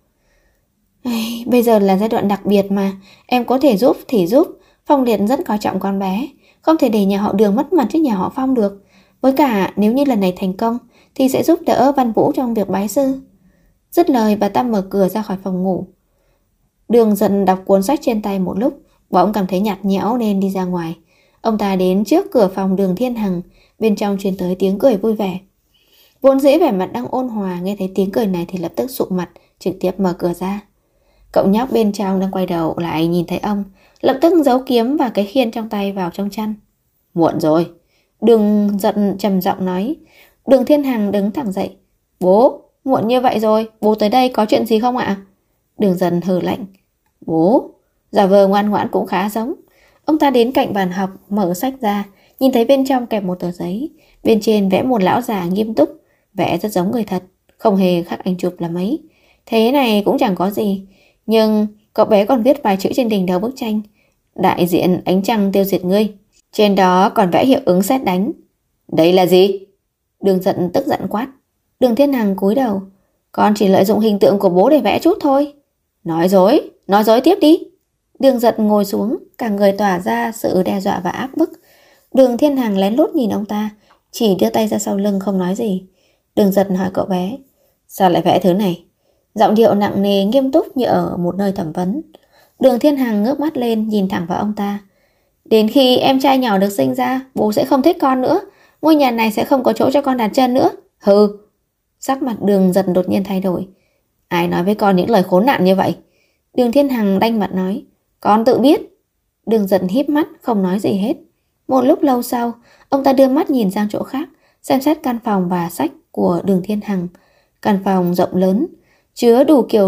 Bây giờ là giai đoạn đặc biệt mà. Em có thể giúp thì giúp. Phong Liệt rất coi trọng con bé, không thể để nhà họ Đường mất mặt trước nhà họ Phong được. Với cả nếu như lần này thành công thì sẽ giúp đỡ Văn Vũ trong việc bái sư. Dứt lời, bà ta mở cửa ra khỏi phòng ngủ. Đường Giật đọc cuốn sách trên tay một lúc, bỗng cảm thấy nhạt nhẽo nên đi ra ngoài. Ông ta đến trước cửa phòng Đường Thiên Hằng, bên trong truyền tới tiếng cười vui vẻ. Vốn dĩ vẻ mặt đang ôn hòa, nghe thấy tiếng cười này thì lập tức sụ mặt, trực tiếp mở cửa ra. Cậu nhóc bên trong đang quay đầu lại nhìn thấy ông, lập tức giấu kiếm và cái khiên trong tay vào trong chăn. Muộn rồi. Đường Giật trầm giọng nói. Đường Thiên Hằng đứng thẳng dậy. Bố, muộn như vậy rồi, bố tới đây có chuyện gì không ạ? Đường Giật hừ lạnh. Bố, giả vờ ngoan ngoãn cũng khá giống. Ông ta đến cạnh bàn học, mở sách ra, nhìn thấy bên trong kẹp một tờ giấy. Bên trên vẽ một lão già nghiêm túc, vẽ rất giống người thật, không hề khác ảnh chụp là mấy. Thế này cũng chẳng có gì, nhưng cậu bé còn viết vài chữ trên đỉnh đầu bức tranh. Đại diện ánh trăng tiêu diệt ngươi. Trên đó còn vẽ hiệu ứng sét đánh. Đây là gì? Đường Giật tức giận quát. Đường Thiên Hằng cúi đầu. Con chỉ lợi dụng hình tượng của bố để vẽ chút thôi. Nói dối tiếp đi. Đường Giật ngồi xuống, cả người tỏa ra sự đe dọa và áp bức. Đường Thiên Hằng lén lút nhìn ông ta, chỉ đưa tay ra sau lưng không nói gì. Đường Giật hỏi cậu bé, sao lại vẽ thứ này? Giọng điệu nặng nề nghiêm túc như ở một nơi thẩm vấn. Đường Thiên Hằng ngước mắt lên nhìn thẳng vào ông ta. Đến khi em trai nhỏ được sinh ra, bố sẽ không thích con nữa. Ngôi nhà này sẽ không có chỗ cho con đặt chân nữa. Hừ. Sắc mặt Đường Giật đột nhiên thay đổi. Ai nói với con những lời khốn nạn như vậy? Đường Thiên Hằng đanh mặt nói. Con tự biết. Đường Giật híp mắt không nói gì hết. Một lúc lâu sau, ông ta đưa mắt nhìn sang chỗ khác, xem xét căn phòng và sách của Đường Thiên Hằng. Căn phòng rộng lớn, chứa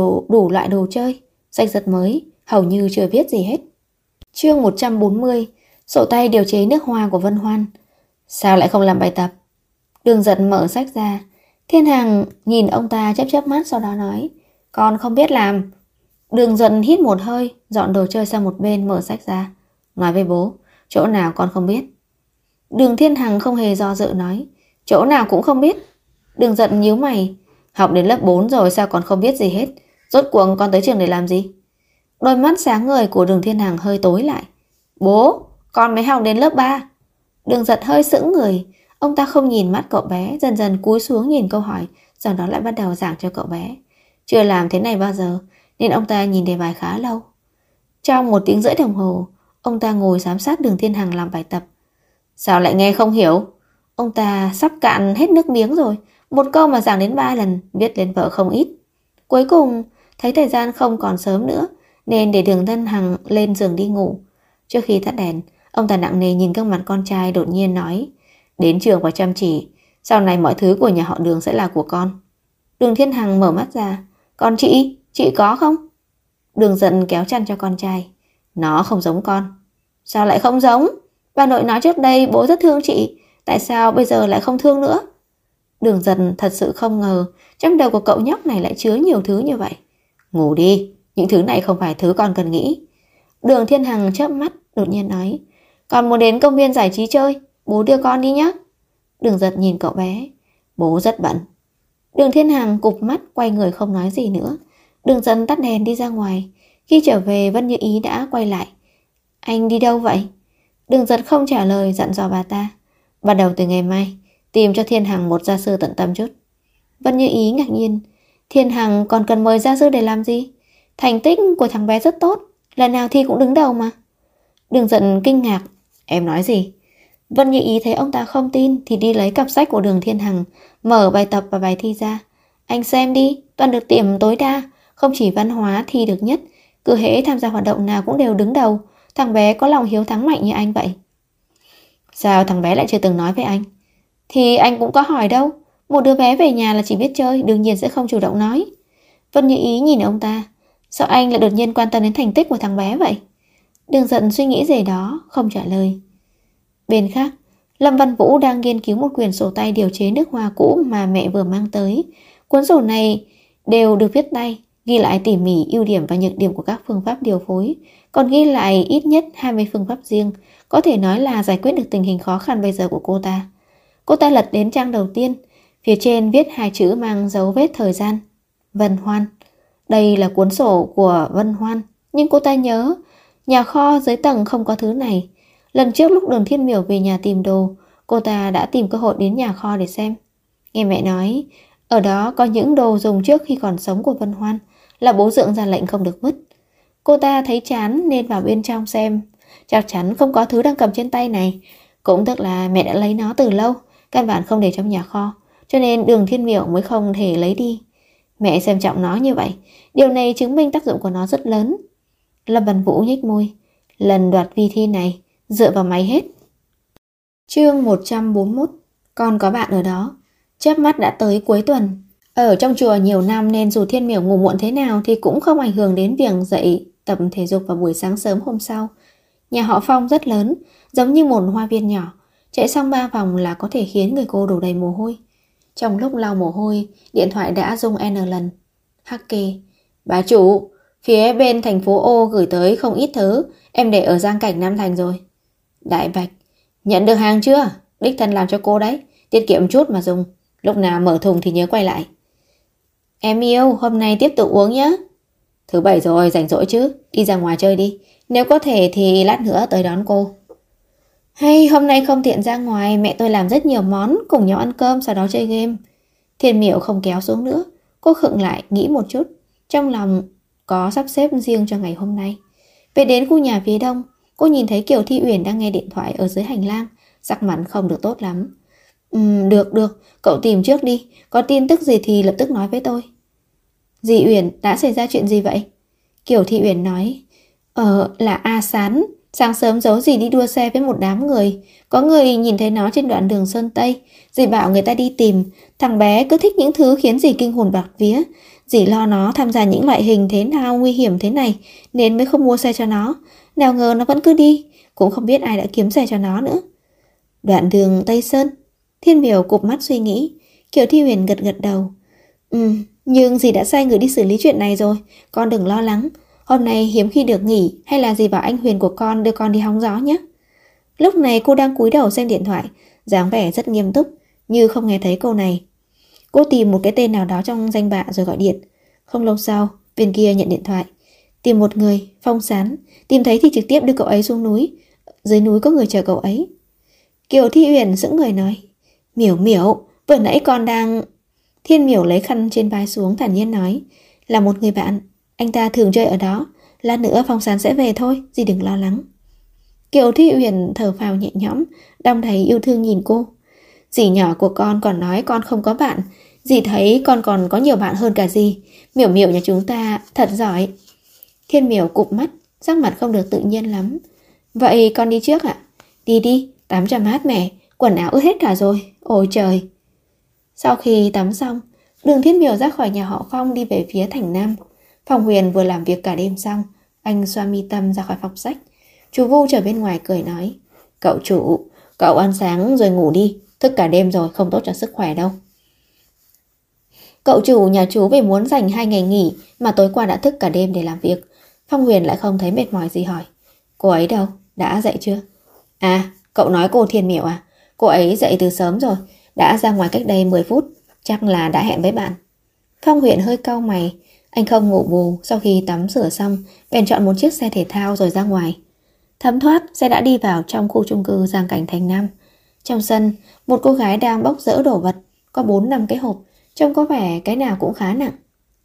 đủ loại đồ chơi, sách rất mới, hầu như chưa viết gì hết. Chương 140, sổ tay điều chế nước hoa của Vân Hoan. Sao lại không làm bài tập? Đường Giật mở sách ra. Thiên Hằng nhìn ông ta chớp chớp mắt, sau đó nói, con không biết làm. Đường Giật hít một hơi, dọn đồ chơi sang một bên, mở sách ra. Nói với bố, chỗ nào con không biết? Đường Thiên Hằng không hề do dự nói, chỗ nào cũng không biết. Đường Giật nhíu mày, học đến lớp 4 rồi sao còn không biết gì hết? Rốt cuộc con tới trường để làm gì? Đôi mắt sáng ngời của Đường Thiên Hằng hơi tối lại. Bố, con mới học đến lớp 3. Đường Giật hơi sững người. Ông ta không nhìn mắt cậu bé, dần dần cúi xuống nhìn câu hỏi, sau đó lại bắt đầu giảng cho cậu bé. Chưa làm thế này bao giờ, nên ông ta nhìn đề bài khá lâu. Trong 1 tiếng rưỡi đồng hồ, ông ta ngồi giám sát Đường Thiên Hằng làm bài tập. Sao lại nghe không hiểu? Ông ta sắp cạn hết nước miếng rồi. Một câu mà giảng đến 3 lần, viết lên vở không ít. Cuối cùng, thấy thời gian không còn sớm nữa, nên để Đường Thiên Hằng lên giường đi ngủ. Trước khi tắt đèn, ông ta nặng nề nhìn gương mặt con trai, đột nhiên nói, đến trường phải chăm chỉ, sau này mọi thứ của nhà họ Đường sẽ là của con. Đường Thiên Hằng mở mắt ra, còn chị có không? Đường Giận kéo chăn cho con trai. Nó không giống con. Sao lại không giống? Bà nội nói trước đây bố rất thương chị, tại sao bây giờ lại không thương nữa? Đường Giận thật sự không ngờ trong đầu của cậu nhóc này lại chứa nhiều thứ như vậy. Ngủ đi, những thứ này không phải thứ con cần nghĩ. Đường Thiên Hằng chớp mắt, đột nhiên nói, con muốn đến công viên giải trí chơi, bố đưa con đi nhé. Đường Giật nhìn cậu bé, bố rất bận. Đường Thiên Hằng cụp mắt, quay người không nói gì nữa. Đường Giật tắt đèn đi ra ngoài. Khi trở về, Vân Như Ý đã quay lại. Anh đi đâu vậy? Đường Giật không trả lời, dặn dò bà ta, bắt đầu từ ngày mai tìm cho Thiên Hằng một gia sư tận tâm chút. Vân Như Ý ngạc nhiên, Thiên Hằng còn cần mời gia sư để làm gì? Thành tích của thằng bé rất tốt, lần nào thi cũng đứng đầu mà. Đường Giật kinh ngạc, em nói gì? Vân Như Ý thấy ông ta không tin thì đi lấy cặp sách của Đường Thiên Hằng, mở bài tập và bài thi ra. Anh xem đi, toàn được điểm tối đa, không chỉ văn hóa thi được nhất, cứ hễ tham gia hoạt động nào cũng đều đứng đầu. Thằng bé có lòng hiếu thắng mạnh như anh vậy. Sao thằng bé lại chưa từng nói với anh? Thì anh cũng có hỏi đâu. Một đứa bé về nhà là chỉ biết chơi, đương nhiên sẽ không chủ động nói. Vân Như Ý nhìn ông ta, sao anh lại đột nhiên quan tâm đến thành tích của thằng bé vậy? Đường Giận suy nghĩ gì đó, không trả lời. Bên khác, Lâm Văn Vũ đang nghiên cứu một quyển sổ tay điều chế nước hoa cũ mà mẹ vừa mang tới. Cuốn sổ này đều được viết tay, ghi lại tỉ mỉ ưu điểm và nhược điểm của các phương pháp điều phối, còn ghi lại ít nhất 20 phương pháp riêng, có thể nói là giải quyết được tình hình khó khăn bây giờ của cô ta. Cô ta lật đến trang đầu tiên, phía trên viết 2 chữ mang dấu vết thời gian, Vân Hoan. Đây là cuốn sổ của Vân Hoan, nhưng cô ta nhớ nhà kho dưới tầng không có thứ này. Lần trước lúc Đường Thiên Miểu về nhà tìm đồ, cô ta đã tìm cơ hội đến nhà kho để xem. Nghe mẹ nói, ở đó có những đồ dùng trước khi còn sống của Vân Hoan, là bố Dượng ra lệnh không được vứt. Cô ta thấy chán nên vào bên trong xem. Chắc chắn không có thứ đang cầm trên tay này. Cũng tức là mẹ đã lấy nó từ lâu, căn bản không để trong nhà kho, cho nên Đường Thiên Miểu mới không thể lấy đi. Mẹ xem trọng nó như vậy, điều này chứng minh tác dụng của nó rất lớn. Lâm Văn Vũ nhếch môi, lần đoạt vi thi này dựa vào máy hết. Chương 141, con có bạn ở đó. Chớp mắt đã tới cuối tuần. Ở trong chùa nhiều năm nên dù Thiên Miểu ngủ muộn thế nào thì cũng không ảnh hưởng đến việc dậy tập thể dục vào buổi sáng sớm hôm sau. Nhà họ Phong rất lớn, giống như một hoa viên nhỏ, chạy xong 3 vòng là có thể khiến người cô đổ đầy mồ hôi. Trong lúc lau mồ hôi, điện thoại đã rung N lần. Hắc kê, bà chủ, phía bên thành phố O gửi tới không ít thứ, em để ở Giang Cảnh Nam Thành rồi. Đại Bạch, nhận được hàng chưa? Đích thân làm cho cô đấy, tiết kiệm chút mà dùng. Lúc nào mở thùng thì nhớ quay lại. Em yêu, hôm nay tiếp tục uống nhé. Thứ 7 rồi, rảnh rỗi chứ, đi ra ngoài chơi đi. Nếu có thể thì lát nữa tới đón cô. Hay hôm nay không tiện ra ngoài, mẹ tôi làm rất nhiều món, cùng nhau ăn cơm sau đó chơi game. Thiên Miểu không kéo xuống nữa. Cô khựng lại nghĩ một chút, trong lòng có sắp xếp riêng cho ngày hôm nay. Về đến khu nhà phía đông, cô nhìn thấy Kiều Thi Uyển đang nghe điện thoại ở dưới hành lang, sắc mặt không được tốt lắm. Được, cậu tìm trước đi, có tin tức gì thì lập tức nói với tôi. Dì Uyển, đã xảy ra chuyện gì vậy? Kiều Thi Uyển nói, là A Sán Sáng sớm giấu dì đi đua xe với một đám người. Có người nhìn thấy nó trên đoạn đường Sơn Tây. Dì bảo người ta đi tìm. Thằng bé cứ thích những thứ khiến dì kinh hồn bạt vía. Dì lo nó tham gia những loại hình thế nào nguy hiểm thế này nên mới không mua xe cho nó. Nào ngờ nó vẫn cứ đi. Cũng không biết ai đã kiếm xe cho nó nữa. Đoạn đường Tây Sơn. Thiên Miểu cụp mắt suy nghĩ. Kiều Thi Huyền gật gật đầu. Nhưng dì đã sai người đi xử lý chuyện này rồi. Con đừng lo lắng. Hôm nay hiếm khi được nghỉ, hay là dì bảo anh Huyền của con đưa con đi hóng gió nhé. Lúc này cô đang cúi đầu xem điện thoại, dáng vẻ rất nghiêm túc, như không nghe thấy câu này. Cô tìm một cái tên nào đó trong danh bạ rồi gọi điện. Không lâu sau, bên kia nhận điện thoại. Tìm một người, Phong Sán. Tìm thấy thì trực tiếp đưa cậu ấy xuống núi. Dưới núi có người chờ cậu ấy. Kiều Thi Huyền sững người nói. Miểu Miểu, vừa nãy con đang... Thiên Miểu lấy khăn trên vai xuống thản nhiên nói. Là một người bạn. Anh ta thường chơi ở đó. Lát nữa Phong Sán sẽ về thôi, dì đừng lo lắng. Kiều Thi Huyền thở phào nhẹ nhõm, đong đầy yêu thương nhìn cô. Dì nhỏ của con còn nói con không có bạn. Dì thấy con còn có nhiều bạn hơn cả dì. Miểu Miểu nhà chúng ta thật giỏi. Thiên Miểu cụp mắt, sắc mặt không được tự nhiên lắm. Vậy con đi trước ạ? Đi đi, tắm cho mát mẻ. Quần áo ướt hết cả rồi. Ôi trời. Sau khi tắm xong, Đường Thiên Miểu ra khỏi nhà họ Phong đi về phía thành Nam. Phong Huyền vừa làm việc cả đêm xong, anh xoa mi tâm ra khỏi phòng sách. Chú Vu trở bên ngoài cười nói. Cậu chủ, cậu ăn sáng rồi ngủ đi. Thức cả đêm rồi không tốt cho sức khỏe đâu. Cậu chủ nhà chú vì muốn dành 2 ngày nghỉ mà tối qua đã thức cả đêm để làm việc. Phong Huyền lại không thấy mệt mỏi gì hỏi. Cô ấy đâu? Đã dậy chưa? À, cậu nói cô Thiên Miểu à? Cô ấy dậy từ sớm rồi. Đã ra ngoài cách đây 10 phút. Chắc là đã hẹn với bạn. Phong Huyền hơi cau mày. Anh không ngủ bù. Sau khi tắm rửa xong, bèn chọn một chiếc xe thể thao rồi ra ngoài. Thấm thoát, xe đã đi vào trong khu chung cư Giang Cảnh Thành Nam. Trong sân, một cô gái đang bốc dỡ đồ vật. Có 4-5 cái hộp. Trông có vẻ cái nào cũng khá nặng.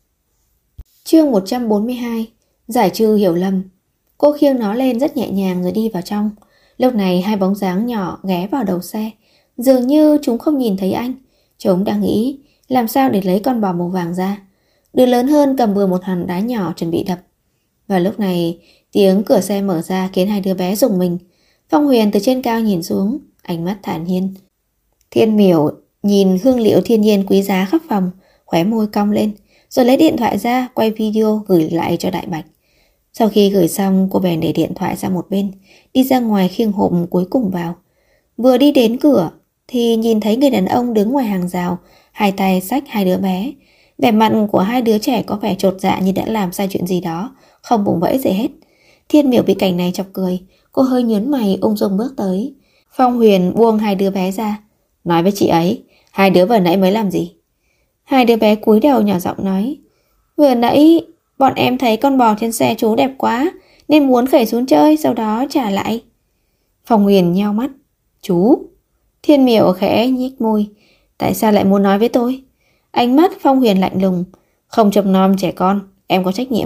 Chương 142. Giải trừ hiểu lầm. Cô khiêng nó lên rất nhẹ nhàng rồi đi vào trong. Lúc này hai bóng dáng nhỏ ghé vào đầu xe. Dường như chúng không nhìn thấy anh. Chúng đang nghĩ làm sao để lấy con bò màu vàng ra. Đứa lớn hơn cầm bừa một hòn đá nhỏ chuẩn bị đập. Và lúc này tiếng cửa xe mở ra khiến hai đứa bé rùng mình. Phong Huyền từ trên cao nhìn xuống, ánh mắt thản nhiên. Thiên Miểu nhìn hương liệu thiên nhiên quý giá khắp phòng, khóe môi cong lên, rồi lấy điện thoại ra quay video gửi lại cho Đại Bạch. Sau khi gửi xong, cô bèn để điện thoại sang một bên, đi ra ngoài khiêng hộp cuối cùng vào. Vừa đi đến cửa thì nhìn thấy người đàn ông đứng ngoài hàng rào, hai tay xách hai đứa bé. Vẻ mặt của hai đứa trẻ có vẻ chột dạ như đã làm sai chuyện gì đó, không vùng vẫy gì hết. Thiên Miểu bị cảnh này chọc cười, cô hơi nhớn mày ung dung bước tới. Phong Huyền buông hai đứa bé ra, nói với chị ấy, hai đứa vừa nãy mới làm gì? Hai đứa bé cúi đầu nhỏ giọng nói, vừa nãy bọn em thấy con bò trên xe chú đẹp quá nên muốn khởi xuống chơi, sau đó trả lại. Phong Huyền nheo mắt, chú? Thiên Miểu khẽ nhếch môi, tại sao lại muốn nói với tôi? Ánh mắt Phong Huyền lạnh lùng, không trông nom trẻ con, em có trách nhiệm.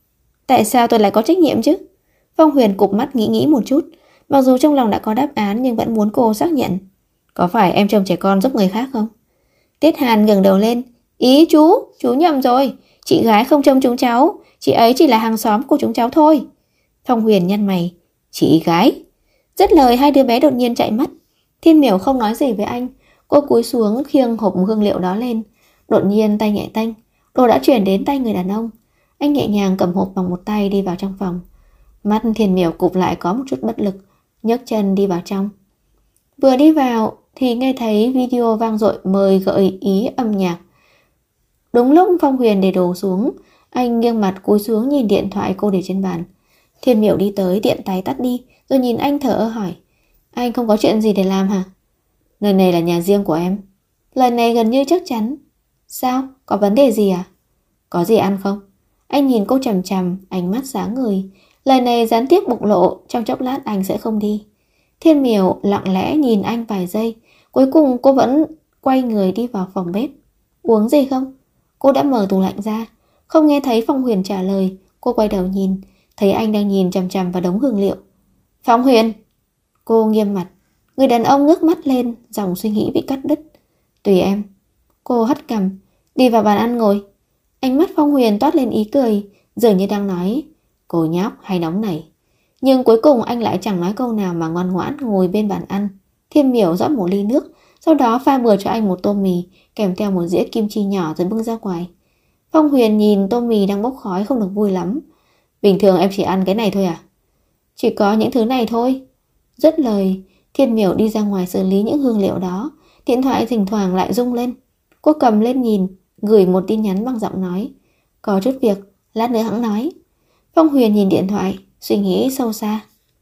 Tại sao tôi lại có trách nhiệm chứ? Phong Huyền cụp mắt nghĩ một chút, mặc dù trong lòng đã có đáp án nhưng vẫn muốn cô xác nhận. Có phải em trông trẻ con giúp người khác không? Tiết Hàn ngẩng đầu lên, ý chú nhầm rồi, chị gái không trông chúng cháu, chị ấy chỉ là hàng xóm của chúng cháu thôi. Phong Huyền nhăn mày, chị gái? Dứt lời hai đứa bé đột nhiên chạy mất. Thiên Miểu không nói gì với anh, cô cúi xuống khiêng hộp hương liệu đó lên. Đột nhiên tay nhẹ tanh, đồ đã chuyển đến tay người đàn ông. Anh nhẹ nhàng cầm hộp bằng một tay đi vào trong phòng. Mắt Thiên Miểu cụp lại có một chút bất lực, nhấc chân đi vào trong. Vừa đi vào thì nghe thấy video vang dội mời gợi ý âm nhạc. Đúng lúc Phong Huyền để đồ xuống, anh nghiêng mặt cúi xuống nhìn điện thoại cô để trên bàn. Thiên Miểu đi tới tiện tay tắt đi, rồi nhìn anh thở ơ hỏi, anh không có chuyện gì để làm hả? Nơi này là nhà riêng của em. Lời này gần như chắc chắn. Sao? Có vấn đề gì à? Có gì ăn không? Anh nhìn cô chằm chằm, ánh mắt sáng người. Lời này gián tiếp bộc lộ, trong chốc lát anh sẽ không đi. Thiên Miểu lặng lẽ nhìn anh vài giây. Cuối cùng cô vẫn quay người đi vào phòng bếp. Uống gì không? Cô đã mở tủ lạnh ra. Không nghe thấy Phong Huyền trả lời, cô quay đầu nhìn, thấy anh đang nhìn chằm chằm vào đống hương liệu. Phong Huyền! Cô nghiêm mặt. Người đàn ông ngước mắt lên, dòng suy nghĩ bị cắt đứt. Tùy em. Cô hất cằm, đi vào bàn ăn ngồi. Ánh mắt Phong Huyền toát lên ý cười, dường như đang nói, cô nhóc hay nóng này. Nhưng cuối cùng anh lại chẳng nói câu nào mà ngoan ngoãn ngồi bên bàn ăn. Thiên Miểu rót một ly nước, sau đó pha bừa cho anh một tô mì kèm theo một dĩa kim chi nhỏ rồi bưng ra ngoài. Phong Huyền nhìn tô mì đang bốc khói không được vui lắm. Bình thường em chỉ ăn cái này thôi à? Chỉ có những thứ này thôi. Dứt lời, Thiên Miểu đi ra ngoài xử lý những hương liệu đó. Điện thoại thỉnh thoảng lại rung lên. Cô cầm lên nhìn, gửi một tin nhắn bằng giọng nói. Có chút việc, lát nữa hẵng nói. Phong Huyền nhìn điện thoại, suy nghĩ sâu xa.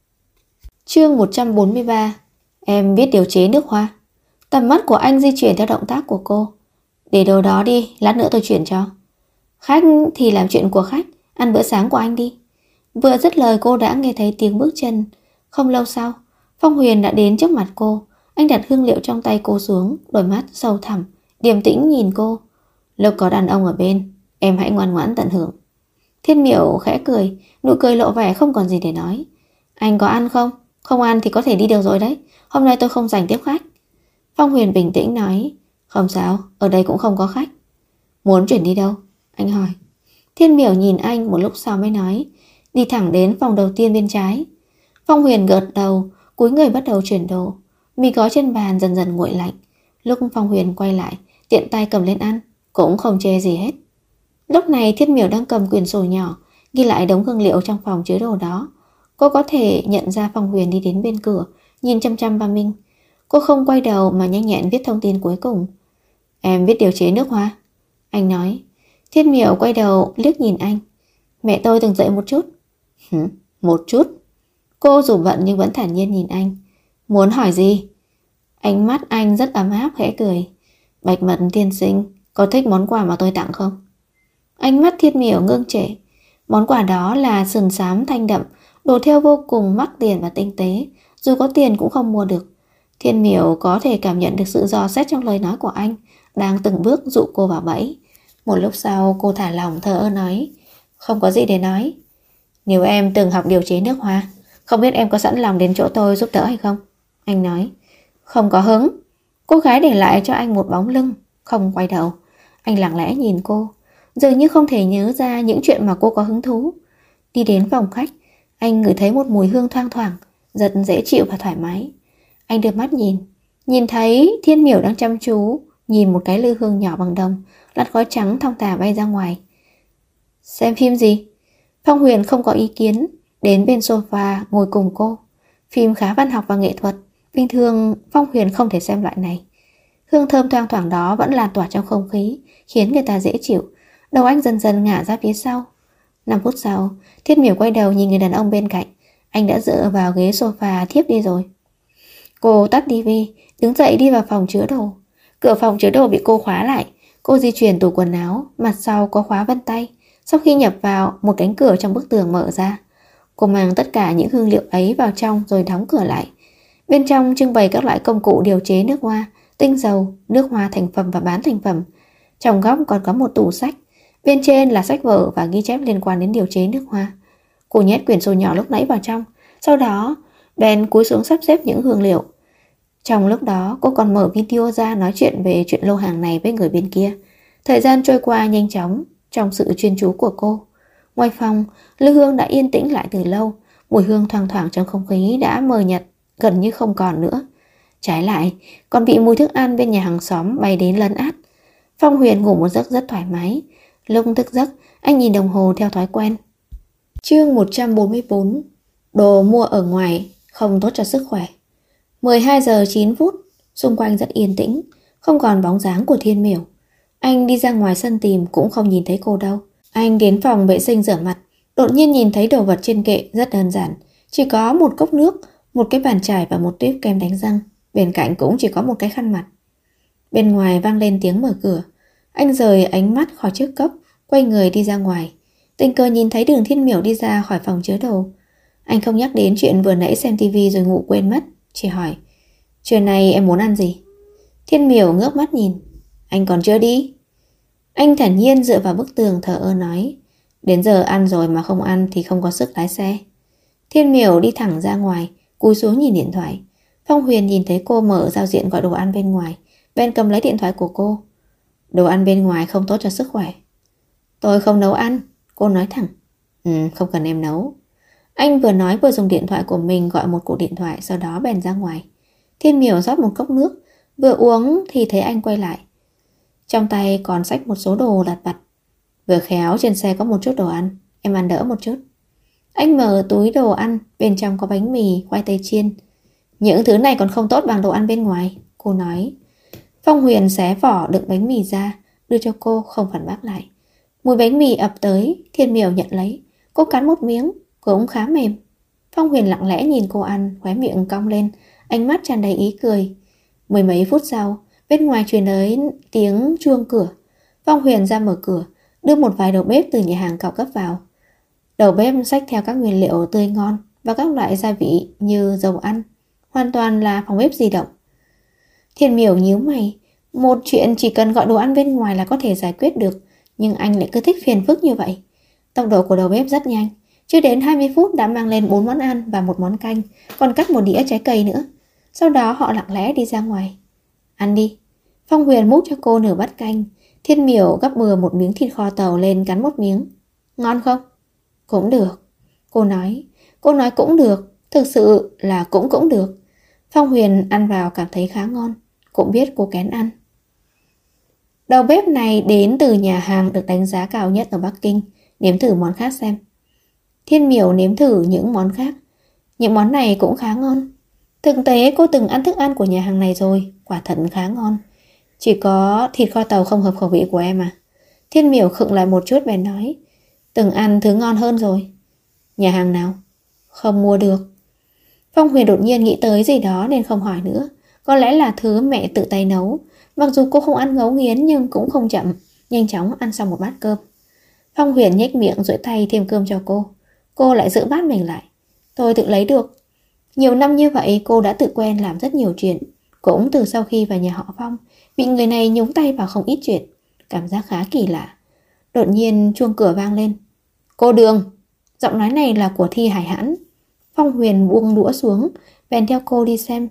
Chương 143. Em biết điều chế nước hoa. Tầm mắt của anh di chuyển theo động tác của cô. Để đồ đó đi, lát nữa tôi chuyển cho. Khách thì làm chuyện của khách, ăn bữa sáng của anh đi. Vừa dứt lời cô đã nghe thấy tiếng bước chân. Không lâu sau, Phong Huyền đã đến trước mặt cô. Anh đặt hương liệu trong tay cô xuống, đôi mắt sâu thẳm, điềm tĩnh nhìn cô. Lúc có đàn ông ở bên, em hãy ngoan ngoãn tận hưởng. Thiên Miểu khẽ cười, nụ cười lộ vẻ không còn gì để nói. Anh có ăn không? Không ăn thì có thể đi được rồi đấy. Hôm nay tôi không dành tiếp khách. Phong Huyền bình tĩnh nói. Không sao, ở đây cũng không có khách. Muốn chuyển đi đâu? Anh hỏi. Thiên Miểu nhìn anh một lúc sau mới nói. Đi thẳng đến phòng đầu tiên bên trái. Phong Huyền gật đầu, cúi người bắt đầu chuyển đồ. Mì gói trên bàn dần dần nguội lạnh. Lúc Phong Huyền quay lại, tiện tay cầm lên ăn, cũng không chê gì hết. Lúc này Thiên Miểu đang cầm quyển sổ nhỏ, ghi lại đống hương liệu trong phòng chứa đồ đó. Cô có thể nhận ra Phong Huyền đi đến bên cửa, nhìn chăm chăm vào mình. Cô không quay đầu mà nhanh nhẹn viết thông tin cuối cùng. Em biết điều chế nước hoa. Anh nói. Thiên Miểu quay đầu liếc nhìn anh. Mẹ tôi từng dạy một chút. Một chút. Cô dù bận nhưng vẫn thản nhiên nhìn anh. Muốn hỏi gì? Ánh mắt anh rất ấm áp khẽ cười. Bạch Mật tiên sinh, có thích món quà mà tôi tặng không? Ánh mắt Thiên Miểu ngưng trệ. Món quà đó là sườn xám thanh đậm, đồ thêu vô cùng mắc tiền và tinh tế, dù có tiền cũng không mua được. Thiên Miểu có thể cảm nhận được sự dò xét trong lời nói của anh, đang từng bước dụ cô vào bẫy. Một lúc sau cô thả lỏng thờ ơ nói. Không có gì để nói. Nếu em từng học điều chế nước hoa, không biết em có sẵn lòng đến chỗ tôi giúp đỡ hay không? Anh nói. Không có hứng. Cô gái để lại cho anh một bóng lưng, không quay đầu. Anh lặng lẽ nhìn cô, dường như không thể nhớ ra những chuyện mà cô có hứng thú. Đi đến phòng khách, anh ngửi thấy một mùi hương thoang thoảng, rất dễ chịu và thoải mái. Anh đưa mắt nhìn thấy Thiên Miểu đang chăm chú nhìn một cái lư hương nhỏ bằng đồng, lát khói trắng thong thả bay ra ngoài. Xem phim gì? Phong Huyền không có ý kiến, đến bên sofa ngồi cùng cô. Phim khá văn học và nghệ thuật, bình thường Phong Huyền không thể xem loại này. Hương thơm thoang thoảng đó vẫn lan tỏa trong không khí, khiến người ta dễ chịu. Đầu anh dần dần ngả ra phía sau. 5 phút sau, Thiên Miểu quay đầu nhìn người đàn ông bên cạnh. Anh đã dựa vào ghế sofa thiếp đi rồi. Cô tắt tivi, đứng dậy đi vào phòng chứa đồ. Cửa phòng chứa đồ bị cô khóa lại. Cô di chuyển tủ quần áo, mặt sau có khóa vân tay. Sau khi nhập vào, một cánh cửa trong bức tường mở ra. Cô mang tất cả những hương liệu ấy vào trong rồi đóng cửa lại. Bên trong trưng bày các loại công cụ điều chế nước hoa, tinh dầu, nước hoa thành phẩm và bán thành phẩm. Trong góc còn có một tủ sách. Bên trên là sách vở và ghi chép liên quan đến điều chế nước hoa. Cô nhét quyển sổ nhỏ lúc nãy vào trong. Sau đó, bèn cúi xuống sắp xếp những hương liệu. Trong lúc đó, cô còn mở video ra nói chuyện về chuyện lô hàng này với người bên kia. Thời gian trôi qua nhanh chóng trong sự chuyên chú của cô. Ngoài phòng, lư hương đã yên tĩnh lại từ lâu. Mùi hương thoang thoảng trong không khí đã mờ nhạt, gần như không còn nữa. Trái lại, còn bị mùi thức ăn bên nhà hàng xóm bay đến lấn át. Phong Huyền ngủ một giấc rất thoải mái. Lúc thức giấc, anh nhìn đồng hồ theo thói quen. Chương 144. Đồ mua ở ngoài không tốt cho sức khỏe. 12 giờ 9 phút, xung quanh rất yên tĩnh, không còn bóng dáng của Thiên Miểu. Anh đi ra ngoài sân tìm cũng không nhìn thấy cô đâu. Anh đến phòng vệ sinh rửa mặt, đột nhiên nhìn thấy đồ vật trên kệ rất đơn giản. Chỉ có một cốc nước, một cái bàn chải và một tuýp kem đánh răng. Bên cạnh cũng chỉ có một cái khăn mặt. Bên ngoài vang lên tiếng mở cửa. Anh rời ánh mắt khỏi chiếc cốc, quay người đi ra ngoài. Tình cờ nhìn thấy Đường Thiên Miểu đi ra khỏi phòng chứa đồ. Anh không nhắc đến chuyện vừa nãy xem tivi rồi ngủ quên mất, chỉ hỏi: trưa nay em muốn ăn gì? Thiên Miểu ngước mắt nhìn. Anh còn chưa đi. Anh thản nhiên dựa vào bức tường thở ơ nói: đến giờ ăn rồi mà không ăn thì không có sức lái xe. Thiên Miểu đi thẳng ra ngoài, cúi xuống nhìn điện thoại. Phong Huyền nhìn thấy cô mở giao diện gọi đồ ăn bên ngoài, bèn cầm lấy điện thoại của cô. Đồ ăn bên ngoài không tốt cho sức khỏe. Tôi không nấu ăn, cô nói thẳng. Không cần em nấu. Anh vừa nói vừa dùng điện thoại của mình gọi một cuộc điện thoại, sau đó bèn ra ngoài. Thiên Miểu rót một cốc nước, vừa uống thì thấy anh quay lại. Trong tay còn xách một số đồ lặt vặt. Vừa khéo trên xe có một chút đồ ăn, em ăn đỡ một chút. Anh mở túi đồ ăn, bên trong có bánh mì, khoai tây chiên. Những thứ này còn không tốt bằng đồ ăn bên ngoài, cô nói. Phong Huyền xé vỏ đựng bánh mì ra, đưa cho cô, không phản bác lại. Mùi bánh mì ập tới, Thiên Miểu nhận lấy. Cô cắn một miếng, cũng khá mềm. Phong Huyền lặng lẽ nhìn cô ăn, khóe miệng cong lên, ánh mắt tràn đầy ý cười. Mười mấy phút sau, bên ngoài truyền tới tiếng chuông cửa. Phong Huyền ra mở cửa, đưa một vài đầu bếp từ nhà hàng cao cấp vào. Đầu bếp xách theo các nguyên liệu tươi ngon và các loại gia vị như dầu ăn, hoàn toàn là phòng bếp di động. Thiên Miểu nhíu mày, một chuyện chỉ cần gọi đồ ăn bên ngoài là có thể giải quyết được, nhưng anh lại cứ thích phiền phức như vậy. Tốc độ của đầu bếp rất nhanh, chưa đến 20 phút đã mang lên 4 món ăn và một món canh, còn cắt một đĩa trái cây nữa. Sau đó họ lặng lẽ đi ra ngoài. Ăn đi. Phong Huyền múc cho cô nửa bát canh. Thiên Miểu gắp bừa một miếng thịt kho tàu lên cắn một miếng. Ngon không? Cũng được. Cô nói cũng được. Thực sự là cũng được. Phong Huyền ăn vào cảm thấy khá ngon, cũng biết cô kén ăn. Đầu bếp này đến từ nhà hàng được đánh giá cao nhất ở Bắc Kinh. Nếm thử món khác xem. Thiên Miểu nếm thử những món khác. Những món này cũng khá ngon. Thực tế cô từng ăn thức ăn của nhà hàng này rồi, quả thật khá ngon. Chỉ có thịt kho tàu không hợp khẩu vị của em à? Thiên Miểu khựng lại một chút bèn nói. Từng ăn thứ ngon hơn rồi. Nhà hàng nào? Không mua được. Phong Huyền đột nhiên nghĩ tới gì đó nên không hỏi nữa. Có lẽ là thứ mẹ tự tay nấu. Mặc dù cô không ăn ngấu nghiến nhưng cũng không chậm, nhanh chóng ăn xong một bát cơm. Phong Huyền nhếch miệng duỗi tay thêm cơm cho cô. Cô lại giữ bát mình lại. Tôi tự lấy được. Nhiều năm như vậy cô đã tự quen làm rất nhiều chuyện. Cũng từ sau khi vào nhà họ Phong, bị người này nhúng tay vào không ít chuyện. Cảm giác khá kỳ lạ. Đột nhiên chuông cửa vang lên. Cô Đường. Giọng nói này là của Thi Hải Hãn. Phong Huyền buông đũa xuống, bèn theo cô đi xem.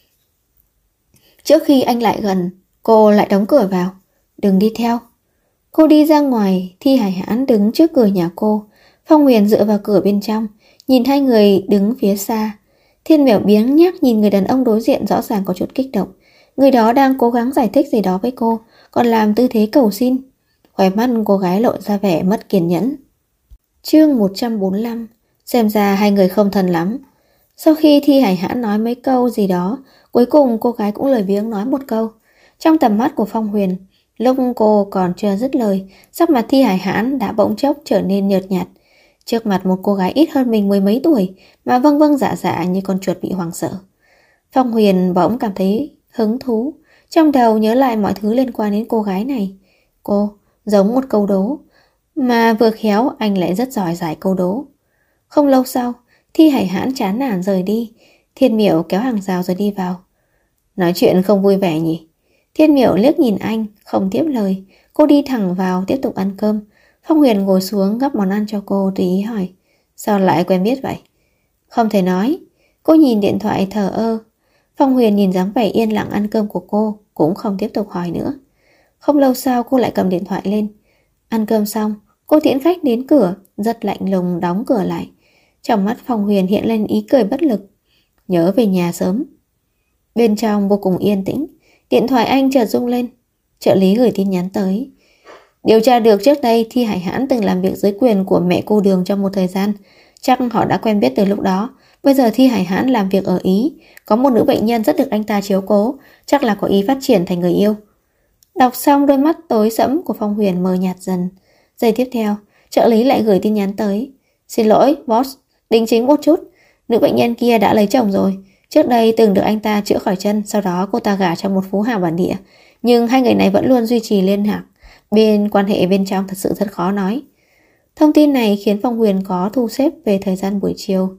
Trước khi anh lại gần, cô lại đóng cửa vào. Đừng đi theo. Cô đi ra ngoài, Thi Hải Hãn đứng trước cửa nhà cô. Phong Huyền dựa vào cửa bên trong, nhìn hai người đứng phía xa. Thiên Miểu biếng nhác nhìn người đàn ông đối diện rõ ràng có chút kích động. Người đó đang cố gắng giải thích gì đó với cô, còn làm tư thế cầu xin. Khóe mắt cô gái lộ ra vẻ mất kiên nhẫn. Chương 145. Xem ra hai người không thân lắm. Sau khi Thi Hải Hãn nói mấy câu gì đó, cuối cùng cô gái cũng lười biếng nói một câu. Trong tầm mắt của Phong Huyền, lúc cô còn chưa dứt lời, sắc mặt Thi Hải Hãn đã bỗng chốc trở nên nhợt nhạt. Trước mặt một cô gái ít hơn mình mười mấy tuổi mà vâng vâng dạ dạ như con chuột bị hoảng sợ. Phong Huyền bỗng cảm thấy hứng thú, trong đầu nhớ lại mọi thứ liên quan đến cô gái này. Cô giống một câu đố, mà vừa khéo anh lại rất giỏi giải câu đố. Không lâu sau, Thi Hải Hãn chán nản rời đi. Thiên Miểu kéo hàng rào rồi đi vào. Nói chuyện không vui vẻ nhỉ? Thiên Miểu liếc nhìn anh, không tiếp lời. Cô đi thẳng vào tiếp tục ăn cơm. Phong Huyền ngồi xuống gắp món ăn cho cô, tùy ý hỏi. Sao lại quen biết vậy? Không thể nói. Cô nhìn điện thoại thờ ơ. Phong Huyền nhìn dáng vẻ yên lặng ăn cơm của cô, cũng không tiếp tục hỏi nữa. Không lâu sau cô lại cầm điện thoại lên. Ăn cơm xong, cô tiễn khách đến cửa, rất lạnh lùng đóng cửa lại. Trong mắt Phong Huyền hiện lên ý cười bất lực. Nhớ về nhà sớm. Bên trong vô cùng yên tĩnh. Điện thoại anh chợt rung lên. Trợ lý gửi tin nhắn tới. Điều tra được trước đây Thi Hải Hãn từng làm việc dưới quyền của mẹ cô Đường trong một thời gian. Chắc họ đã quen biết từ lúc đó. Bây giờ Thi Hải Hãn làm việc ở Ý. Có một nữ bệnh nhân rất được anh ta chiếu cố. Chắc là có ý phát triển thành người yêu. Đọc xong đôi mắt tối sẫm của Phong Huyền mờ nhạt dần. Giây tiếp theo, trợ lý lại gửi tin nhắn tới. Xin lỗi, boss, đính chính một chút. Nữ bệnh nhân kia đã lấy chồng rồi. Trước đây từng được anh ta chữa khỏi chân. Sau đó cô ta gả cho một phú hào bản địa. Nhưng hai người này vẫn luôn duy trì liên lạc. Quan hệ bên trong thật sự rất khó nói. Thông tin này khiến Phong Huyền có thu xếp về thời gian buổi chiều.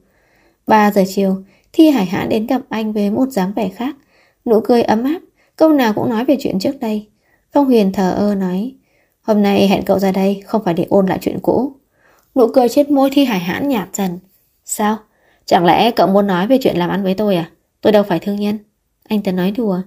3 giờ chiều, Thi Hải Hãn đến gặp anh với một dáng vẻ khác. Nụ cười ấm áp, câu nào cũng nói về chuyện trước đây. Phong Huyền thờ ơ nói. Hôm nay hẹn cậu ra đây không phải để ôn lại chuyện cũ. Nụ cười trên môi Thi Hải Hãn nhạt dần. Sao? Chẳng lẽ cậu muốn nói về chuyện làm ăn với tôi à? Tôi đâu phải thương nhân. Anh ta nói đùa.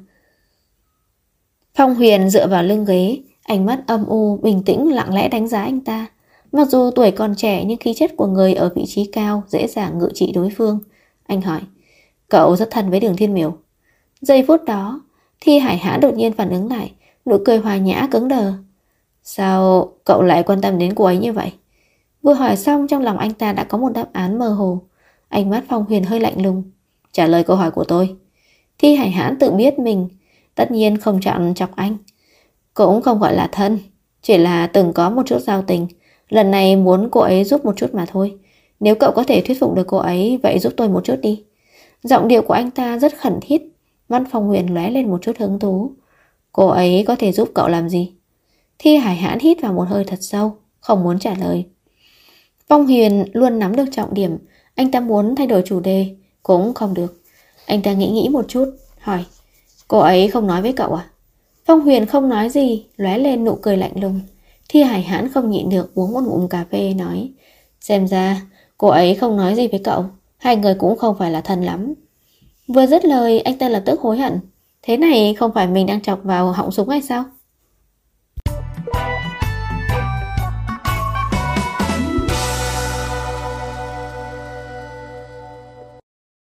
Phong Huyền dựa vào lưng ghế, ánh mắt âm u, bình tĩnh lặng lẽ đánh giá anh ta. Mặc dù tuổi còn trẻ nhưng khí chất của người ở vị trí cao dễ dàng ngự trị đối phương. Anh hỏi, cậu rất thân với Đường Thiên Miểu. Giây phút đó, Thi Hải Hãn đột nhiên phản ứng lại, nụ cười hòa nhã cứng đờ. Sao cậu lại quan tâm đến cô ấy như vậy? Vừa hỏi xong trong lòng anh ta đã có một đáp án mơ hồ. Ánh mắt Phong Huyền hơi lạnh lùng. Trả lời câu hỏi của tôi. Thi Hải Hãn tự biết mình tất nhiên không chọn chọc anh. Cũng không gọi là thân, chỉ là từng có một chút giao tình. Lần này muốn cô ấy giúp một chút mà thôi. Nếu cậu có thể thuyết phục được cô ấy, vậy giúp tôi một chút đi. Giọng điệu của anh ta rất khẩn thiết. Mắt Phong Huyền lóe lên một chút hứng thú. Cô ấy có thể giúp cậu làm gì? Thi Hải Hãn hít vào một hơi thật sâu, không muốn trả lời. Phong Huyền luôn nắm được trọng điểm. Anh ta muốn thay đổi chủ đề cũng không được. Anh ta nghĩ một chút, hỏi, cô ấy không nói với cậu à? Phong Huyền không nói gì, lóe lên nụ cười lạnh lùng. Thi Hải Hãn không nhịn được uống một ngụm cà phê nói, xem ra cô ấy không nói gì với cậu, hai người cũng không phải là thân lắm. Vừa dứt lời anh ta lập tức hối hận. Thế này không phải mình đang chọc vào họng súng hay sao?